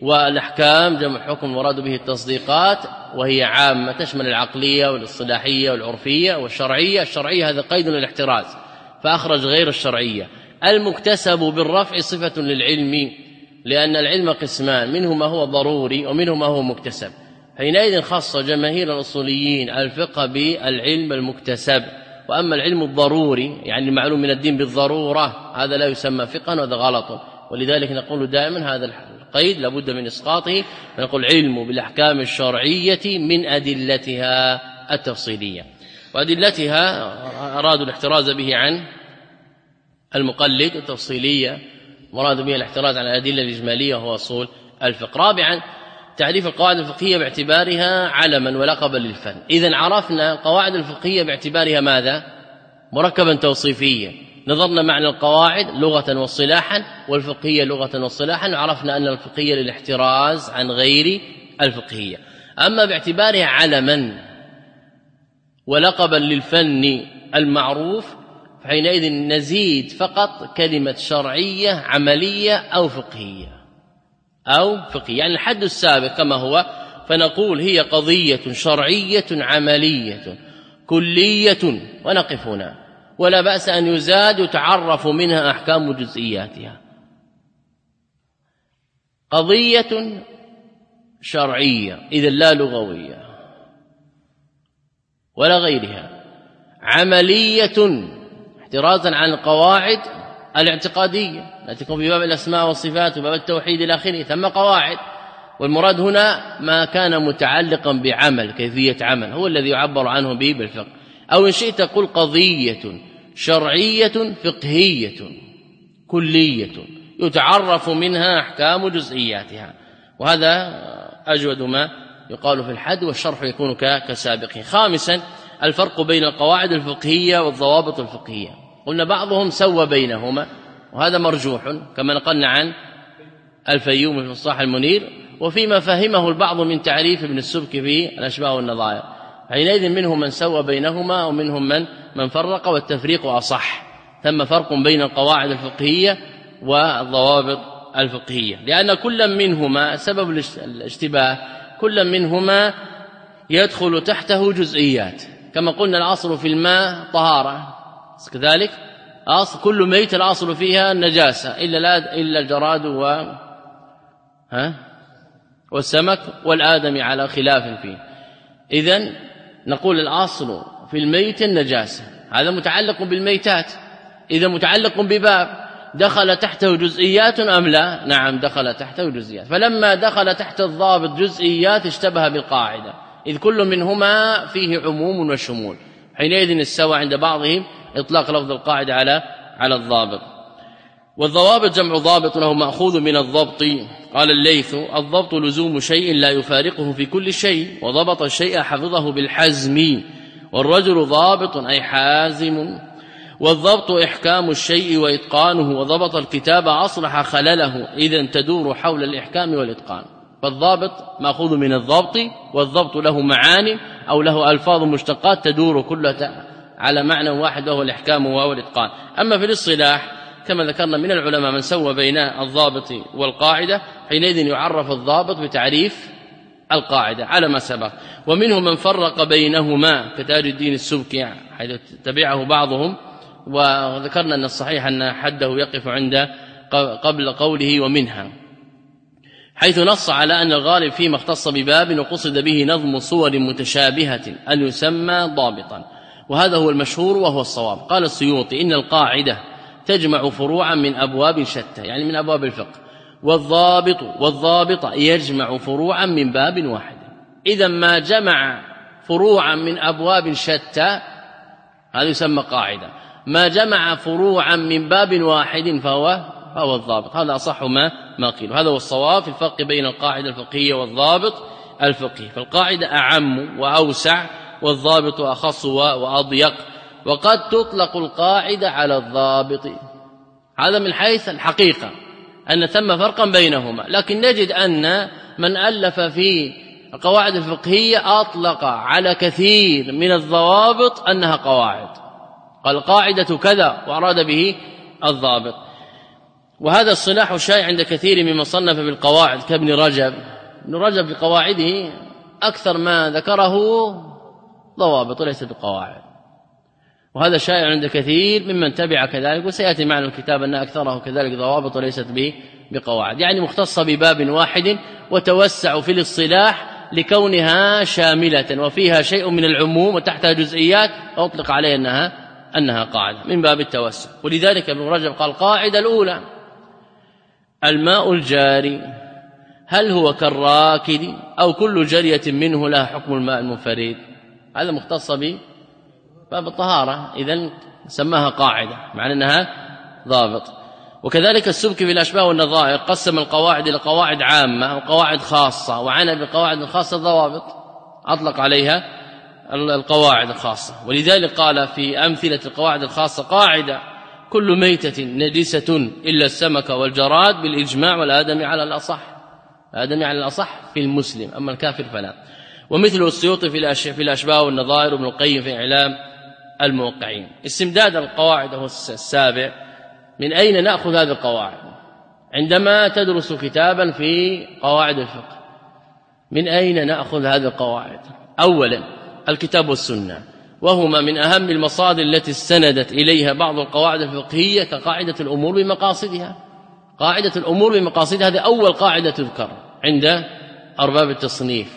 والأحكام جمع حكم المراد به التصديقات، وهي عامة تشمل العقلية والاصطلاحية والعرفية والشرعية. الشرعية هذا قيد للاحتراز فأخرج غير الشرعية. المكتسب بالرفع صفة للعلم، لأن العلم قسمان، منه ما هو ضروري ومنه ما هو مكتسب. حينئذ خص جماهير الأصوليين الفقه بالعلم المكتسب. وأما العلم الضروري يعني المعلوم من الدين بالضرورة هذا لا يسمى فقها، وهذا غلط. ولذلك نقول دائما هذا القيد لابد من إسقاطه، فنقول علم بالأحكام الشرعية من أدلتها التفصيلية. وأدلتها أرادوا الاحتراز به عن المقلد، التفصيلية مراد به الاحتراز عن الأدلة الإجمالية وهو أصول الفقه. رابعا تعريف القواعد الفقهية باعتبارها علما ولقبا للفن. إذن عرفنا القواعد الفقهية باعتبارها ماذا؟ مركبا توصيفيا. نظرنا معنى القواعد لغة واصطلاحا، والفقهية لغة واصطلاحا، وعرفنا أن الفقهية للاحتراز عن غير الفقهية. أما باعتبارها علما ولقبا للفن المعروف فحينئذ نزيد فقط كلمة شرعية عملية أو فقهية أو فقهية، يعني الحد السابق كما هو، فنقول هي قضية شرعية عملية كلية ونقف هنا، ولا بأس أن يزاد يتعرف منها أحكام جزئياتها. قضية شرعية إذا لا لغوية ولا غيرها، عملية احترازا عن القواعد الاعتقادية التي تكون في باب الأسماء والصفات وباب التوحيد إلى آخره، ثم قواعد. والمراد هنا ما كان متعلقا بعمل، كيفية عمل هو الذي يعبر عنه به بالفقه. أو إن شئت تقول قضية شرعية فقهية كلية يتعرف منها أحكام جزئياتها، وهذا أجود ما يقال في الحد، والشرح يكون كسابقه. خامسا الفرق بين القواعد الفقهية والضوابط الفقهية. قلنا بعضهم سوى بينهما وهذا مرجوح كما نقلنا عن الفيوم في المصباح المنير، وفيما فهمه البعض من تعريف ابن السبكي في الأشباه والنظائر. حينئذ منهم من سوى بينهما ومنهم من من فرق، والتفريق أصح. ثم فرق بين القواعد الفقهية والضوابط الفقهية، لأن كل منهما سبب الاشتباه، كل منهما يدخل تحته جزئيات. كما قلنا الأصل في الماء طهارة، كذلك أصل كل ميت الأصل فيها النجاسة إلا إلا الجراد و ها والسمك والآدمي على خلاف فيه. إذن نقول الأصل في الميت النجاسة، هذا متعلق بالميتات. إذا متعلق بباب دخل تحته جزئيات أم لا؟ نعم دخل تحته جزئيات. فلما دخل تحت الضابط جزئيات اشتبه بالقاعدة، إذ كل منهما فيه عموم وشمول. حينئذ استوى عند بعضهم إطلاق لفظ القاعدة على على الضابط. والضوابط جمع ضابط له مأخوذ من الضبط. قال الليث: الضبط لزوم شيء لا يفارقه في كل شيء، وضبط الشيء حفظه بالحزم، والرجل ضابط أي حازم. والضبط إحكام الشيء وإتقانه، وضبط الكتاب أصلح خلله، إذن تدور حول الإحكام والإتقان. فالضابط مأخوذ من الضبط، والضبط له معاني أو له ألفاظ مشتقات تدور كلها على معنى واحد وهو الإحكام وهو الإتقان. أما في الاصطلاح كما ذكرنا من العلماء من سوى بين الضابط والقاعدة، حينئذ يعرف الضابط بتعريف القاعدة على ما سبق. ومنهم من فرق بينهما كتاج الدين السبكي حيث تبعه بعضهم، وذكرنا أن الصحيح أن حده يقف عند قبل قوله ومنها، حيث نص على أن الغالب فيما اختص بباب وقصد به نظم صور متشابهة أن يسمى ضابطا، وهذا هو المشهور وهو الصواب. قال السيوطي: إن القاعدة تجمع فروعا من أبواب شتى، يعني من أبواب الفقه، والضابط والضابط يجمع فروعا من باب واحد. إذا ما جمع فروعا من أبواب شتى هذا يسمى قاعدة، ما جمع فروعا من باب واحد فهو فهو الضابط. هذا أصح ما ما قيل، هذا هو الصواب في الفرق بين القاعدة الفقهية والضابط الفقهي. فالقاعدة أعم وأوسع، والضابط أخص وأضيق، وقد تطلق القاعدة على الضابط. هذا من حيث الحقيقة أن ثم فرقا بينهما، لكن نجد أن من ألف في القواعد الفقهية أطلق على كثير من الضوابط أنها قواعد، قال قاعدة كذا وأراد به الضابط. وهذا الصلاح الشائع عند كثير ممن صنف بالقواعد كابن رجب. ابن رجب في قواعده أكثر ما ذكره ضوابط وليس بقواعد، وهذا شائع عند كثير ممن تبع كذلك، وسيأتي معنا الكتاب أن أكثره كذلك ضوابط وليست بقواعد، يعني مختصة بباب واحد وتوسع في الاصطلاح لكونها شاملة وفيها شيء من العموم وتحتها جزئيات، أطلق عليها أنها, أنها قاعدة من باب التوسع. ولذلك ابن رجب قال القاعدة الأولى: الماء الجاري هل هو كالراكد أو كل جرية منه لها حكم الماء المنفرد؟ هذا مختص بباب الطهارة، إذن سماها قاعدة مع أنها ضابط. وكذلك السبكي في الأشباه والنظائر قسم القواعد إلى قواعد عامة وقواعد خاصة، وعنى بالقواعد الخاصة الضوابط، أطلق عليها القواعد الخاصة. ولذلك قال في أمثلة القواعد الخاصة: قاعدة كل ميتة نجسة إلا السمك والجراد بالإجماع والآدمي على الأصح، آدمي على الأصح في المسلم، أما الكافر فلا. ومثل السيوطي في الأشباه والنظائر وابن القيم في إعلام الموقعين. استمداد القواعد هو السابع. من أين نأخذ هذه القواعد؟ عندما تدرس كتابا في قواعد الفقه من أين نأخذ هذه القواعد؟ أولا الكتاب والسنة، وهما من أهم المصادر التي استندت إليها بعض القواعد الفقهية كقاعدة الأمور بمقاصدها. قاعدة الأمور بمقاصدها هذه أول قاعدة تذكر عند أرباب التصنيف.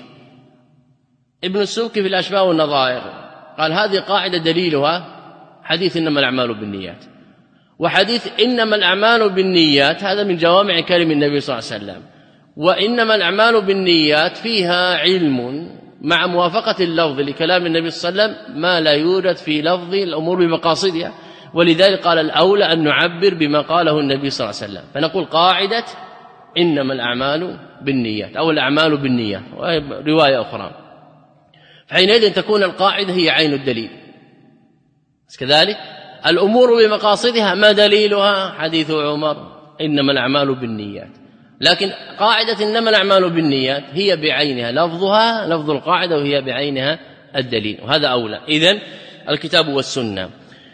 ابن السبكي في الأشباه والنظائر قال هذه قاعدة دليلها حديث إنما الأعمال بالنيات، وحديث إنما الأعمال بالنيات هذا من جوامع كلم النبي صلى الله عليه وسلم، وإنما الأعمال بالنيات فيها علم مع موافقة اللفظ لكلام النبي صلى الله عليه وسلم ما لا يوجد في لفظ الأمور بمقاصدها، ولذلك قال الأولى أن نعبر بما قاله النبي صلى الله عليه وسلم، فنقول قاعدة إنما الأعمال بالنيات أو الأعمال بالنيات، رواية أخرى. فحينئذ تكون القاعدة هي عين الدليل. كذلك الأمور بمقاصدها ما دليلها؟ حديث عمر إنما الأعمال بالنيات. لكن قاعدة إنما الأعمال بالنيات هي بعينها لفظها لفظ القاعدة، وهي بعينها الدليل، وهذا أولى. إذن الكتاب والسنة.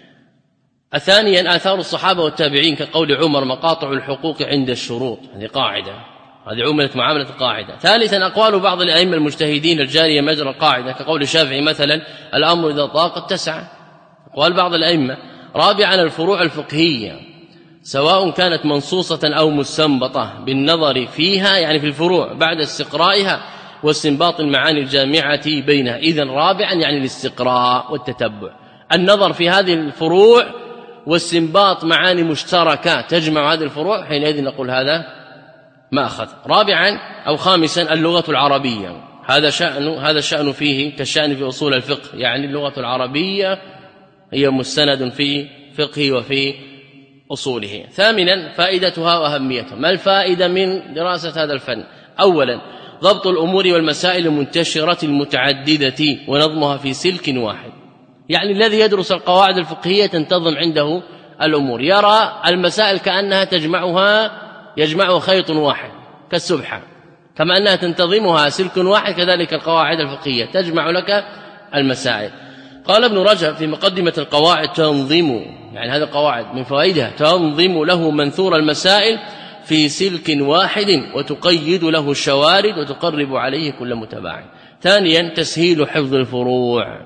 ثانيا آثار الصحابة والتابعين كقول عمر مقاطع الحقوق عند الشروط، هذه قاعدة، هذه عملت معاملة القاعدة. ثالثا أقوال بعض الأئمة المجتهدين الجارية مجرى القاعدة كقول الشافعي مثلا الأمر إذا ضاق اتسع، أقوال بعض الأئمة. رابعا الفروع الفقهية سواء كانت منصوصة أو مستنبطة بالنظر فيها، يعني في الفروع بعد استقرائها واستنباط المعاني الجامعة بينها. إذن رابعا يعني الاستقراء والتتبع، النظر في هذه الفروع واستنباط معاني مشتركة تجمع هذه الفروع، حينئذ نقول هذا ما أخذ. رابعا أو خامسا اللغة العربية، هذا شأن هذا الشأن فيه كالشأن في أصول الفقه، يعني اللغة العربية هي مستند في فقه وفي أصوله. ثامنا فائدتها وأهميتها. ما الفائدة من دراسة هذا الفن؟ أولا ضبط الأمور والمسائل المنتشرة المتعددة ونظمها في سلك واحد، يعني الذي يدرس القواعد الفقهية تنتظم عنده الأمور، يرى المسائل كأنها تجمعها يجمعها خيط واحد كالسبحة، كما أنها تنتظمها سلك واحد كذلك القواعد الفقهية تجمع لك المسائل. قال ابن رجب في مقدمة القواعد تنظم، يعني هذه القواعد من فوائدها تنظم له منثور المسائل في سلك واحد وتقيد له الشوارد وتقرب عليه كل متباع. ثانيا تسهيل حفظ الفروع.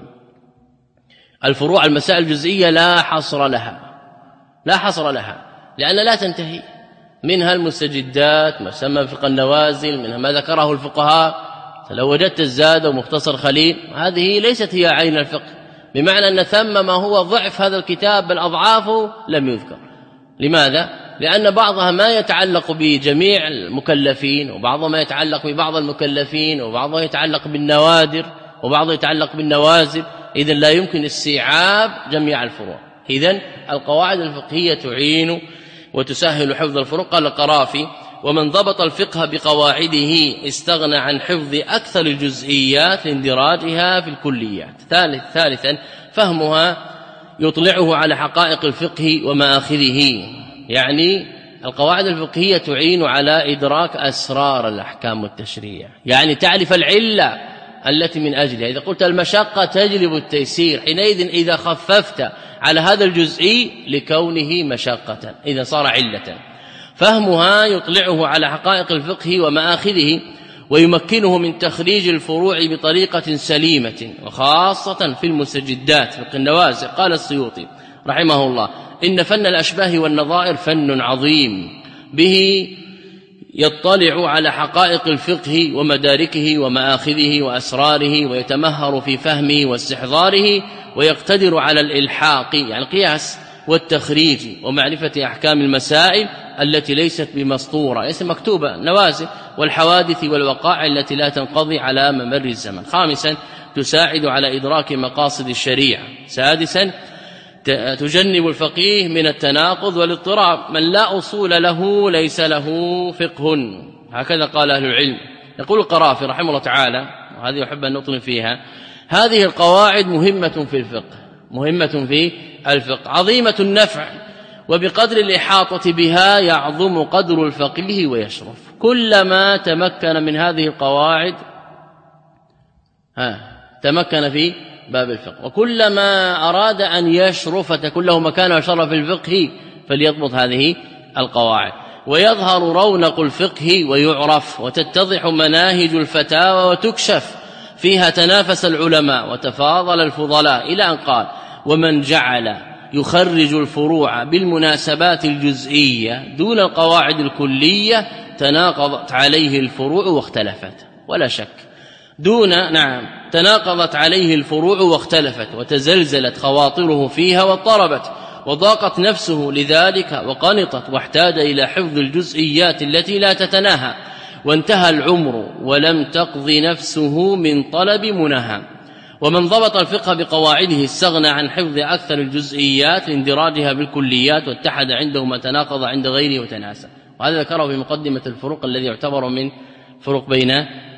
الفروع المسائل الجزئية لا حصر لها لا حصر لها لأن لا تنتهي، منها المستجدات ما سمى فقه النوازل، منها ما ذكره الفقهاء. فلو وجدت الزاد ومختصر خليل هذه ليست هي عين الفقه، بمعنى أن ثم ما هو ضعف هذا الكتاب بل أضعافه لم يذكر. لماذا؟ لأن بعضها ما يتعلق بجميع المكلفين، وبعضها ما يتعلق ببعض المكلفين، وبعضها يتعلق بالنوادر، وبعضها يتعلق بالنوازل، إذن لا يمكن استيعاب جميع الفروع. إذن القواعد الفقهية تعين وتسهل حفظ الفروع. قال القرافي ومن ضبط الفقه بقواعده استغنى عن حفظ أكثر الجزئيات لاندراجها في الكليات. ثالث ثالثا فهمها يطلعه على حقائق الفقه ومآخذه، يعني القواعد الفقهية تعين على إدراك أسرار الأحكام والتشريع، يعني تعرف العلة التي من أجلها. إذا قلت المشقة تجلب التيسير، حينئذ إذا خففت على هذا الجزئي لكونه مشقة إذا صار علة. فهمها يطلعه على حقائق الفقه ومآخذه ويمكنه من تخريج الفروع بطريقة سليمة، وخاصة في المستجدات فقه النوازع. قال السيوطي رحمه الله: إن فن الأشباه والنظائر فن عظيم، به يطلع على حقائق الفقه ومداركه ومآخذه وأسراره، ويتمهر في فهمه واستحضاره، ويقتدر على الإلحاق يعني القياس والتخريج ومعرفة أحكام المسائل التي ليست بمسطورة، ليست مكتوبة، نوازل والحوادث والوقائع التي لا تنقضي على ممر الزمن. خامسا تساعد على إدراك مقاصد الشريعة. سادسا تجنب الفقيه من التناقض والاضطراب. من لا أصول له ليس له فقه، هكذا قال أهل العلم. يقول القرافي رحمه الله تعالى، وهذه أحب أن نطلب فيها: هذه القواعد مهمة في الفقه، مهمة في الفقه، عظيمة النفع، وبقدر الإحاطة بها يعظم قدر الفقيه ويشرف. كلما تمكن من هذه القواعد ها تمكن في باب الفقه، وكلما أراد أن يشرف تكون له مكان وشرف في الفقه فليضبط هذه القواعد، ويظهر رونق الفقه ويعرف، وتتضح مناهج الفتاوى وتكشف، فيها تنافس العلماء وتفاضل الفضلاء، إلى أن قال: ومن جعل يخرج الفروع بالمناسبات الجزئية دون القواعد الكلية تناقضت عليه الفروع واختلفت. ولا شك دون نعم تناقضت عليه الفروع واختلفت، وتزلزلت خواطره فيها واضطربت، وضاقت نفسه لذلك وقنطت، واحتاج إلى حفظ الجزئيات التي لا تتناهى، وانتهى العمر ولم تقضي نفسه من طلب مناهى. ومن ضبط الفقه بقواعده استغنى عن حفظ أكثر الجزئيات لاندراجها بالكليات، واتحد عنده ما تناقض عند غيره وتناسى. وهذا ذكره في مقدمة الفروق الذي يعتبر من فروق بين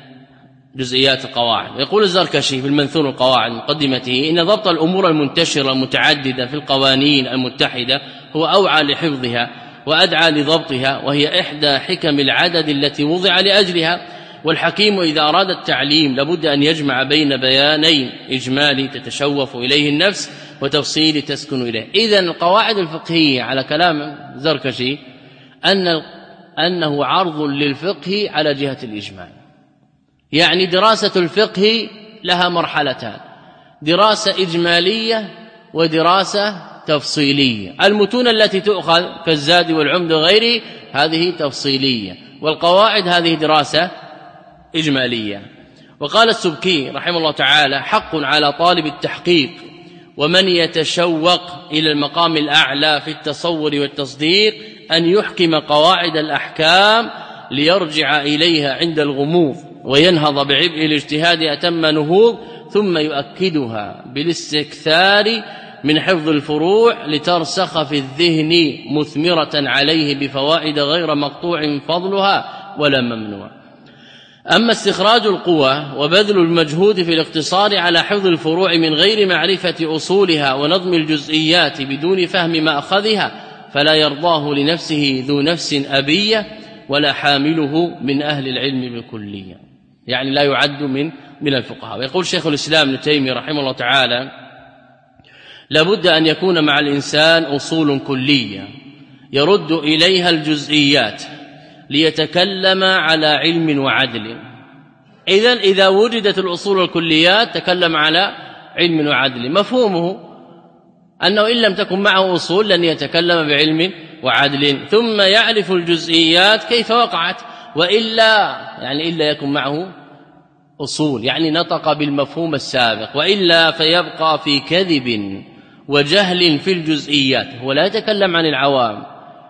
جزئيات القواعد. يقول الزركشي في المنثور القواعد مقدمته: إن ضبط الأمور المنتشرة المتعددة في القوانين المتحدة هو أوعى لحفظها وأدعى لضبطها، وهي إحدى حكم العدد التي وضع لأجلها. والحكيم إذا أراد التعليم لابد أن يجمع بين بيانين: إجمالي تتشوف إليه النفس، وتفصيلي تسكن إليه. إذن القواعد الفقهية على كلام زركشي أن أنه عرض للفقه على جهة الإجمال، يعني دراسة الفقه لها مرحلتان: دراسة إجمالية ودراسة تفصيلية. المتون التي تؤخذ كالزاد والعمد وغيره هذه تفصيلية، والقواعد هذه دراسة إجمالية. وقال السبكي رحمه الله تعالى: حق على طالب التحقيق ومن يتشوق إلى المقام الأعلى في التصور والتصديق أن يحكم قواعد الأحكام ليرجع إليها عند الغموض، وينهض بعبء الاجتهاد أتم نهوض، ثم يؤكدها بالاستكثار من حفظ الفروع لترسخ في الذهن مثمرة عليه بفوائد غير مقطوع فضلها ولا ممنوع. أما استخراج القوى وبذل المجهود في الاقتصار على حفظ الفروع من غير معرفة أصولها ونظم الجزئيات بدون فهم مأخذها فلا يرضاه لنفسه ذو نفس أبية ولا حامله من أهل العلم بالكلية، يعني لا يعد من من الفقهاء. ويقول شيخ الإسلام ابن تيمية رحمه الله تعالى: لابد أن يكون مع الإنسان أصول كلية يرد إليها الجزئيات ليتكلم على علم وعدل. إذن إذا وجدت الأصول الكليات تكلم على علم وعدل، مفهومه أنه إن لم تكن معه أصول لن يتكلم بعلم وعدل، ثم يعرف الجزئيات كيف وقعت، وإلا يعني إلا يكن معه أصول، يعني نطق بالمفهوم السابق، وإلا فيبقى في كذب وجهل في الجزئيات. هو لا يتكلم عن العوام،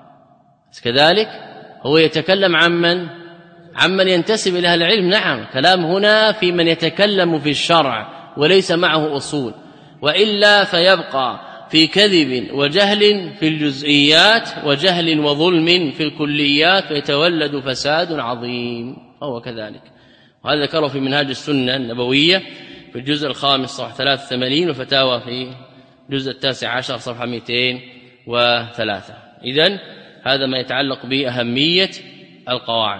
كذلك هو يتكلم عمن عمن ينتسب إلى العلم. نعم، كلام هنا في من يتكلم في الشرع وليس معه أصول، وإلا فيبقى في كذب وجهل في الجزئيات وجهل وظلم في الكليات، فيتولد فساد عظيم. هو كذلك، وهذا ذكره في منهاج السنة النبوية في الجزء الخامس صفحة ثلاثة وثمانين، وفتاوى في الجزء التاسع عشر صفحة مئتين وثلاثة. إذن هذا ما يتعلق بأهمية القواعد.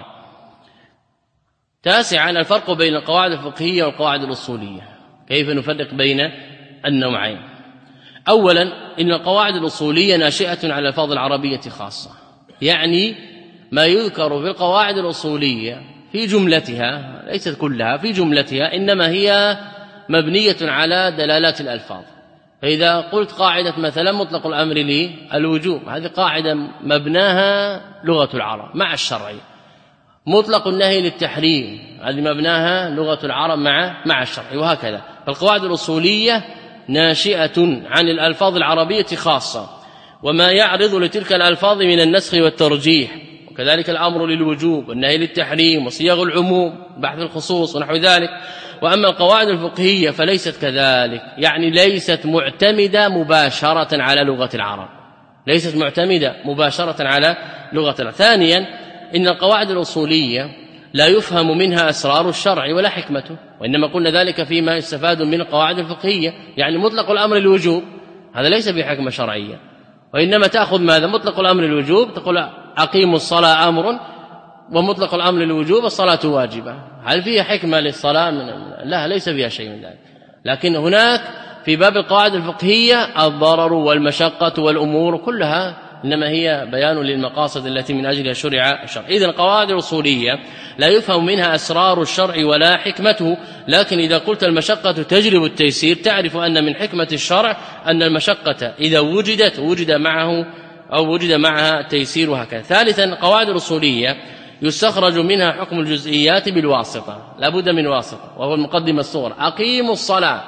تاسعا الفرق بين القواعد الفقهية والقواعد الأصولية. كيف نفرق بين النوعين؟ أولا، إن القواعد الأصولية ناشئة على الألفاظ العربية خاصة، يعني ما يذكر في القواعد الأصولية في جملتها ليست كلها، في جملتها إنما هي مبنية على دلالات الألفاظ. فإذا قلت قاعدة مثلا مطلق الأمر للوجوب، هذه قاعدة مبناها لغة العرب مع الشرع. مطلق النهي للتحريم، هذه مبناها لغة العرب مع مع الشرع، وهكذا. فالقواعد الأصولية ناشئة عن الألفاظ العربية خاصة وما يعرض لتلك الألفاظ من النسخ والترجيح، وكذلك الأمر للوجوب والنهي للتحريم وصيغ العموم بحث الخصوص ونحو ذلك. وأما القواعد الفقهية فليست كذلك، يعني ليست معتمدة مباشرة على لغة العرب، ليست معتمدة مباشرة على لغة العرب. ثانيا إن القواعد الأصولية لا يفهم منها أسرار الشرع ولا حكمته، وإنما قلنا ذلك فيما يستفاد من القواعد الفقهية. يعني مطلق الأمر للوجوب هذا ليس بحكمة شرعية، وإنما تأخذ ماذا؟ مطلق الأمر للوجوب تقول أقيموا الصلاة أمر، ومطلق الأمر للوجوب الصلاة واجبة. هل فيها حكمة للصلاة؟ من لا، ليس فيها شيء من ذلك. لكن هناك في باب القواعد الفقهية الضرر والمشقة والأمور كلها إنما هي بيان للمقاصد التي من أجلها شرع الشرع. إذن القواعد الأصولية لا يفهم منها أسرار الشرع ولا حكمته، لكن إذا قلت المشقة تجلب التيسير تعرف أن من حكمة الشرع أن المشقة إذا وجدت وجد معه أو وجد معها تيسير، وهكذا. ثالثا القواعد الأصولية يستخرج منها حكم الجزئيات بالواسطة، لا بد من واسطة، وهو المقدمة الصغرى. أقيموا الصلاة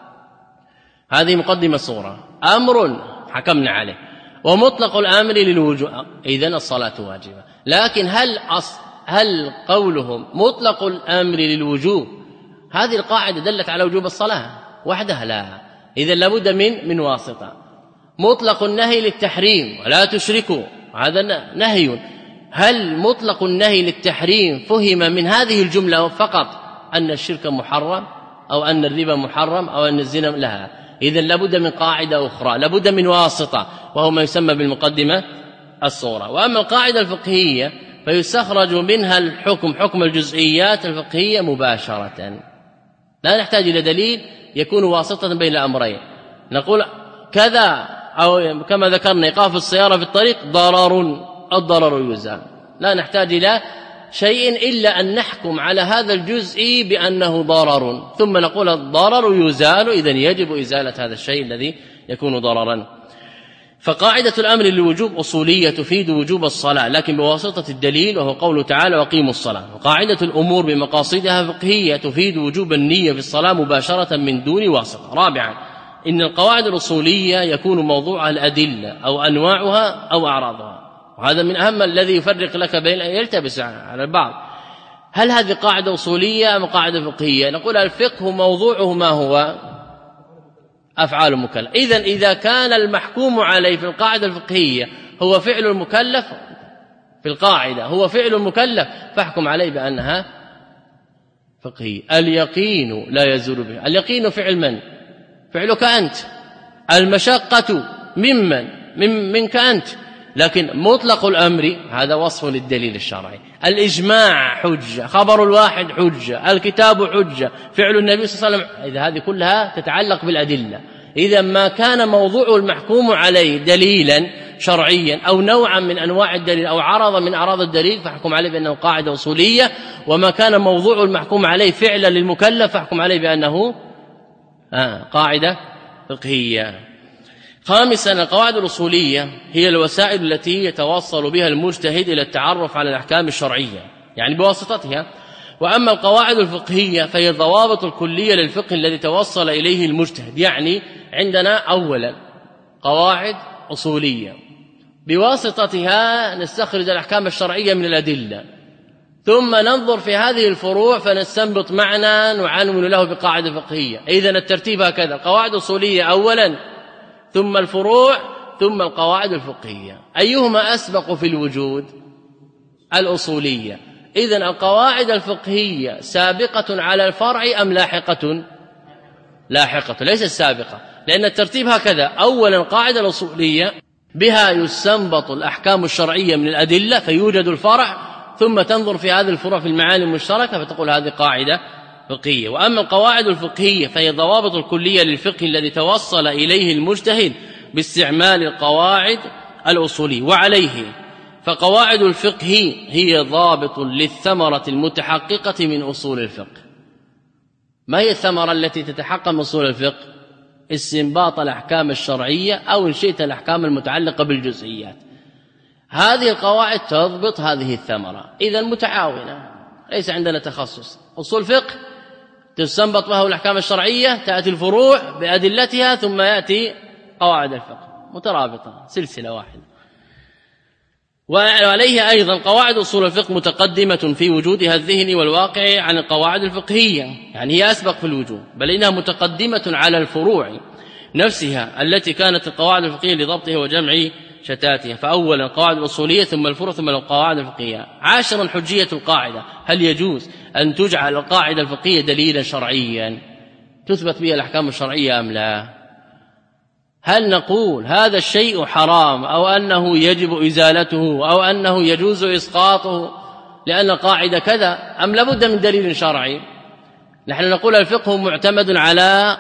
هذه مقدمة الصغرى، أمر حكمنا عليه، ومطلق الأمر للوجوب، إذن الصلاة واجبة. لكن هل أص... هل قولهم مطلق الأمر للوجوب هذه القاعدة دلت على وجوب الصلاة وحدها؟ لا، إذن لابد من من واسطة. مطلق النهي للتحريم ولا تشركوا هذا نهي، هل مطلق النهي للتحريم فهم من هذه الجملة فقط أن الشرك محرم أو أن الربا محرم أو أن الزنا لها؟ إذن لابد من قاعدة أخرى، لابد من واسطة، وهو ما يسمى بالمقدمة الصغرى. وأما القاعدة الفقهية فيستخرج منها الحكم حكم الجزئيات الفقهية مباشرة، لا نحتاج إلى دليل يكون واسطة بين الأمرين. نقول كذا أو كما ذكرنا إيقاف السيارة في الطريق ضرر، الضرر يزال، لا نحتاج إلى شيء إلا أن نحكم على هذا الجزء بأنه ضرر، ثم نقول الضرر يزال، إذن يجب إزالة هذا الشيء الذي يكون ضررا. فقاعدة الأمر للوجوب أصولية تفيد وجوب الصلاة لكن بواسطة الدليل، وهو قوله تعالى وقيموا الصلاة. وقاعدة الأمور بمقاصدها فقهية تفيد وجوب النية في الصلاة مباشرة من دون واسطة. رابعا إن القواعد الأصولية يكون موضوعها الأدلة أو أنواعها أو أعراضها، وهذا من أهم الذي يفرق لك بين يلتبس على البعض. هل هذه قاعدة أصولية أم قاعدة فقهية؟ نقول الفقه موضوعه ما هو؟ أفعال المكلف. إذن إذا كان المحكوم عليه في القاعدة الفقهية هو فعل المكلف، في القاعدة هو فعل المكلف، فاحكم عليه بأنها فقهية. اليقين لا يزول به، اليقين فعل من؟ فعلك أنت. المشقة ممن؟ من منك أنت. لكن مطلق الأمر هذا وصف للدليل الشرعي. الإجماع حجة، خبر الواحد حجة، الكتاب حجة، فعل النبي صلى الله عليه وسلم، إذا هذه كلها تتعلق بالأدلة. إذا ما كان موضوع المحكوم عليه دليلا شرعيا أو نوعا من أنواع الدليل أو عرض من أعراض الدليل فاحكم عليه بأنه قاعدة أصولية، وما كان موضوع المحكوم عليه فعلا للمكلف فاحكم عليه بأنه آه قاعدة فقهية. خامسا القواعد الأصولية هي الوسائل التي يتوصل بها المجتهد إلى التعرف على الأحكام الشرعية، يعني بواسطتها. وأما القواعد الفقهية فهي الضوابط الكلية للفقه الذي توصل إليه المجتهد. يعني عندنا أولا قواعد أصولية بواسطتها نستخرج الأحكام الشرعية من الأدلة، ثم ننظر في هذه الفروع فنستنبط معنى نعنون له بقاعدة فقهية. إذن الترتيب هكذا: قواعد أصولية أولا، ثم الفروع، ثم القواعد الفقهية. أيهما أسبق في الوجود؟ الأصولية. إذن القواعد الفقهية سابقة على الفرع أم لاحقة؟ لاحقة، ليست سابقة، لأن الترتيب هكذا: أولا القاعدة الأصولية بها يستنبط الأحكام الشرعية من الأدلة فيوجد الفرع، ثم تنظر في هذه الفروع في المعاني المشتركة فتقول هذه قاعدة فقهية. وأما القواعد الفقهية فهي الضوابط الكلية للفقه الذي توصل إليه المجتهد باستعمال القواعد الأصولية. وعليه فقواعد الفقه هي ضابط للثمرة المتحققة من أصول الفقه. ما هي الثمرة التي تتحقق من أصول الفقه؟ استنباط الأحكام الشرعية أو إن شئت الأحكام المتعلقة بالجزئيات. هذه القواعد تضبط هذه الثمرة، إذن متعاونة، ليس عندنا تخصص. أصول فقه تستنبط بها الأحكام الشرعية، تأتي الفروع بأدلتها، ثم يأتي قواعد الفقه مترابطة، سلسلة واحدة. وعليه أيضا قواعد أصول الفقه متقدمة في وجودها الذهني والواقعي عن القواعد الفقهية، يعني هي أسبق في الوجود، بل إنها متقدمة على الفروع نفسها التي كانت القواعد الفقهية لضبطها وجمع شتاتها. فأولا القواعد الأصولية ثم الفروع ثم القواعد الفقهية. عاشرا حجية القاعدة، هل يجوز أن تجعل القاعدة الفقهية دليلا شرعيا تثبت به الأحكام الشرعية أم لا؟ هل نقول هذا الشيء حرام أو أنه يجب إزالته أو أنه يجوز إسقاطه لأن قاعدة كذا، أم لابد من دليل شرعي؟ نحن نقول الفقه معتمد على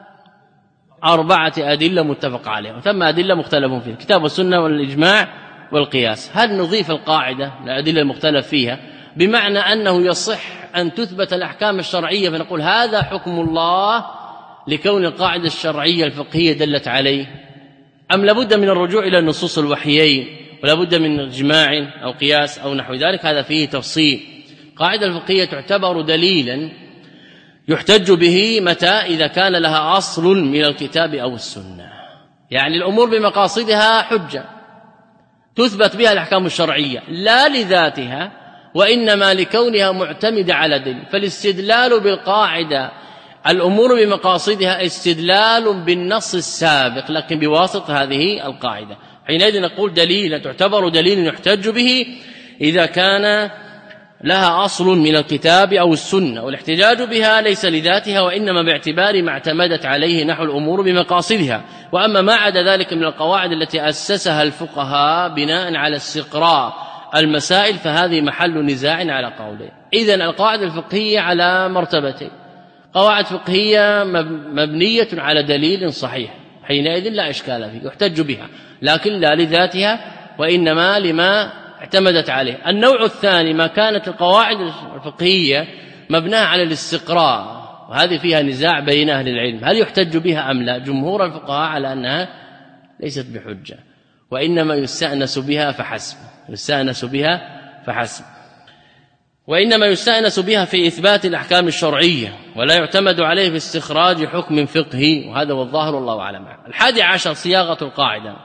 أربعة أدلة متفق عليها، وثم أدلة مختلف فيها، الكتاب والسنة والإجماع والقياس. هل نضيف القاعدة الأدلة المختلف فيها بمعنى أنه يصح أن تثبت الأحكام الشرعية فنقول هذا حكم الله لكون القاعدة الشرعية الفقهية دلت عليه، أم لابد من الرجوع إلى النصوص الوحيين ولابد من إجماع أو قياس أو نحو ذلك؟ هذا فيه تفصيل. القاعدة الفقهية تعتبر دليلا يحتج به متى؟ إذا كان لها أصل من الكتاب أو السنة، يعني الأمور بمقاصدها حجة تثبت بها الأحكام الشرعية لا لذاتها وإنما لكونها معتمدة على دليل. فالاستدلال بالقاعدة الأمور بمقاصدها استدلال بالنص السابق لكن بواسطة هذه القاعدة، حينئذ نقول دليلا تعتبر دليل يحتج به إذا كان لها أصل من الكتاب أو السنة، والاحتجاج بها ليس لذاتها وإنما باعتبار ما اعتمدت عليه نحو الأمور بمقاصدها. وأما ما عدا ذلك من القواعد التي أسسها الفقهاء بناء على استقراء المسائل فهذه محل نزاع على قولين. إذن القواعد الفقهية على مرتبتين: قواعد فقهية مبنية على دليل صحيح حينئذ لا إشكال فيه يحتج بها، لكن لا لذاتها وإنما لما اعتمدت عليه. النوع الثاني ما كانت القواعد الفقهية مبناها على الاستقراء، وهذه فيها نزاع بين أهل العلم هل يحتج بها أم لا. جمهور الفقهاء على أنها ليست بحجة وإنما يستأنس بها فحسب يستأنس بها فحسب وإنما يستأنس بها في إثبات الأحكام الشرعية ولا يعتمد عليه في استخراج حكم فقهي، وهذا هو الظاهر والله أعلم. الحادي عشر صياغة القاعدة.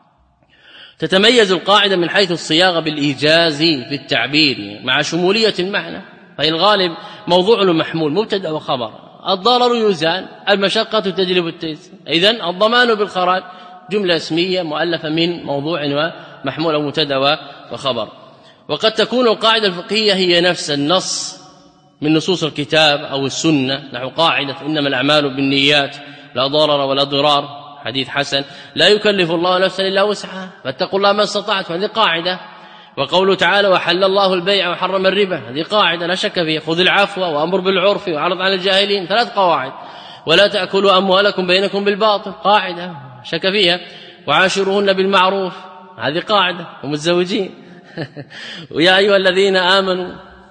تتميز القاعدة من حيث الصياغة بالإيجاز في التعبير مع شمولية المعنى، فهي الغالب موضوع محمول مبتدأ وخبر، الضرر يزال، المشقة تجلب التيسير، إذن الضمان بالخراج جملة اسمية مؤلفة من موضوع ومحمول مبتدأ وخبر. وقد تكون القاعدة الفقهية هي نفس النص من نصوص الكتاب أو السنة، نحو قاعدة إنما الأعمال بالنيات لا ضرر ولا ضرار، حديث حسن لا يكلف الله نفسا إلا وسعها فاتقوا الله ما استطعتم، هذه قاعدة. وقوله تعالى وحل الله البيع وحرم الربا، هذه قاعدة لا شك فيها. خذ العفو وأمر بالعرف وعرض على الجاهلين، ثلاث قواعد. ولا تأكلوا أموالكم بينكم بالباطل، قاعدة شك فيها. وعاشروهن بالمعروف، هذه قاعدة ومتزوجين. ويا أيها الذين آمنوا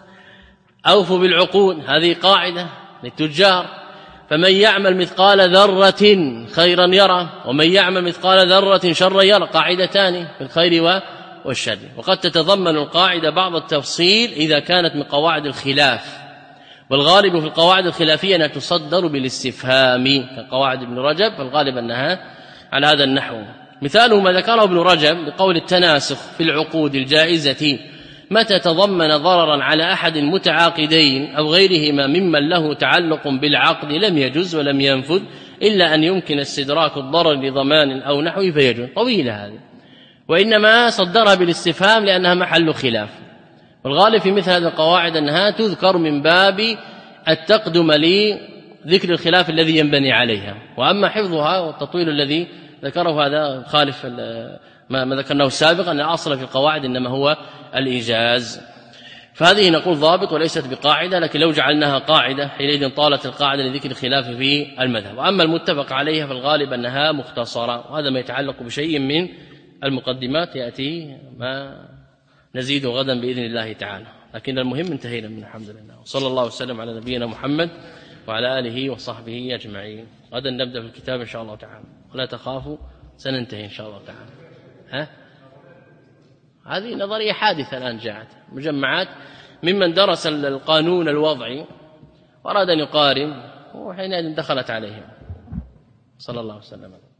أوفوا بالعقود، هذه قاعدة للتجار. فمن يعمل مثقال ذرة خيرا يرى ومن يعمل مثقال ذرة شرا يرى، قاعدتان في الخير والشر. وقد تتضمن القاعدة بعض التفصيل إذا كانت من قواعد الخلاف، والغالب في القواعد الخلافية أنها تصدر بالاستفهام كقواعد ابن رجب، فالغالب أنها على هذا النحو. مثاله ما ذكره ابن رجب بقول التناسخ في العقود الجائزة متى تضمن ضررا على أحد المتعاقدين أو غيرهما ممن له تعلق بالعقد لم يجز ولم ينفذ إلا أن يمكن استدراك الضرر لضمان أو نحوه فيجوز. طويلة هذه، وإنما صدرها بالاستفهام لأنها محل خلاف. والغالب في مثل هذه القواعد أنها تذكر من باب التقدم لذكر الخلاف الذي ينبني عليها، وأما حفظها والتطويل الذي ذكره هذا خالف ما ذكرناه سابقا أن الأصل في القواعد إنما هو الإيجاز. فهذه نقول ضابط وليست بقاعدة، لكن لو جعلناها قاعدة حينئذ طالت القاعدة لذكر الخلاف في المذهب. وأما المتفق عليها فالغالب أنها مختصرة، وهذا ما يتعلق بشيء من المقدمات يأتي ما نزيد غدا بإذن الله تعالى، لكن المهم انتهينا منه الحمد لله. وصلى الله وسلم على نبينا محمد وعلى آله وصحبه أجمعين. غدا نبدأ في الكتاب إن شاء الله تعالى، ولا تخافوا سننتهي إن شاء الله تعالى. ها؟ هذه نظرية حادثة الآن جاءت مجمعات ممن درس القانون الوضعي وأراد أن يقارن، وحينئذ دخلت عليهم. صلى الله وسلم.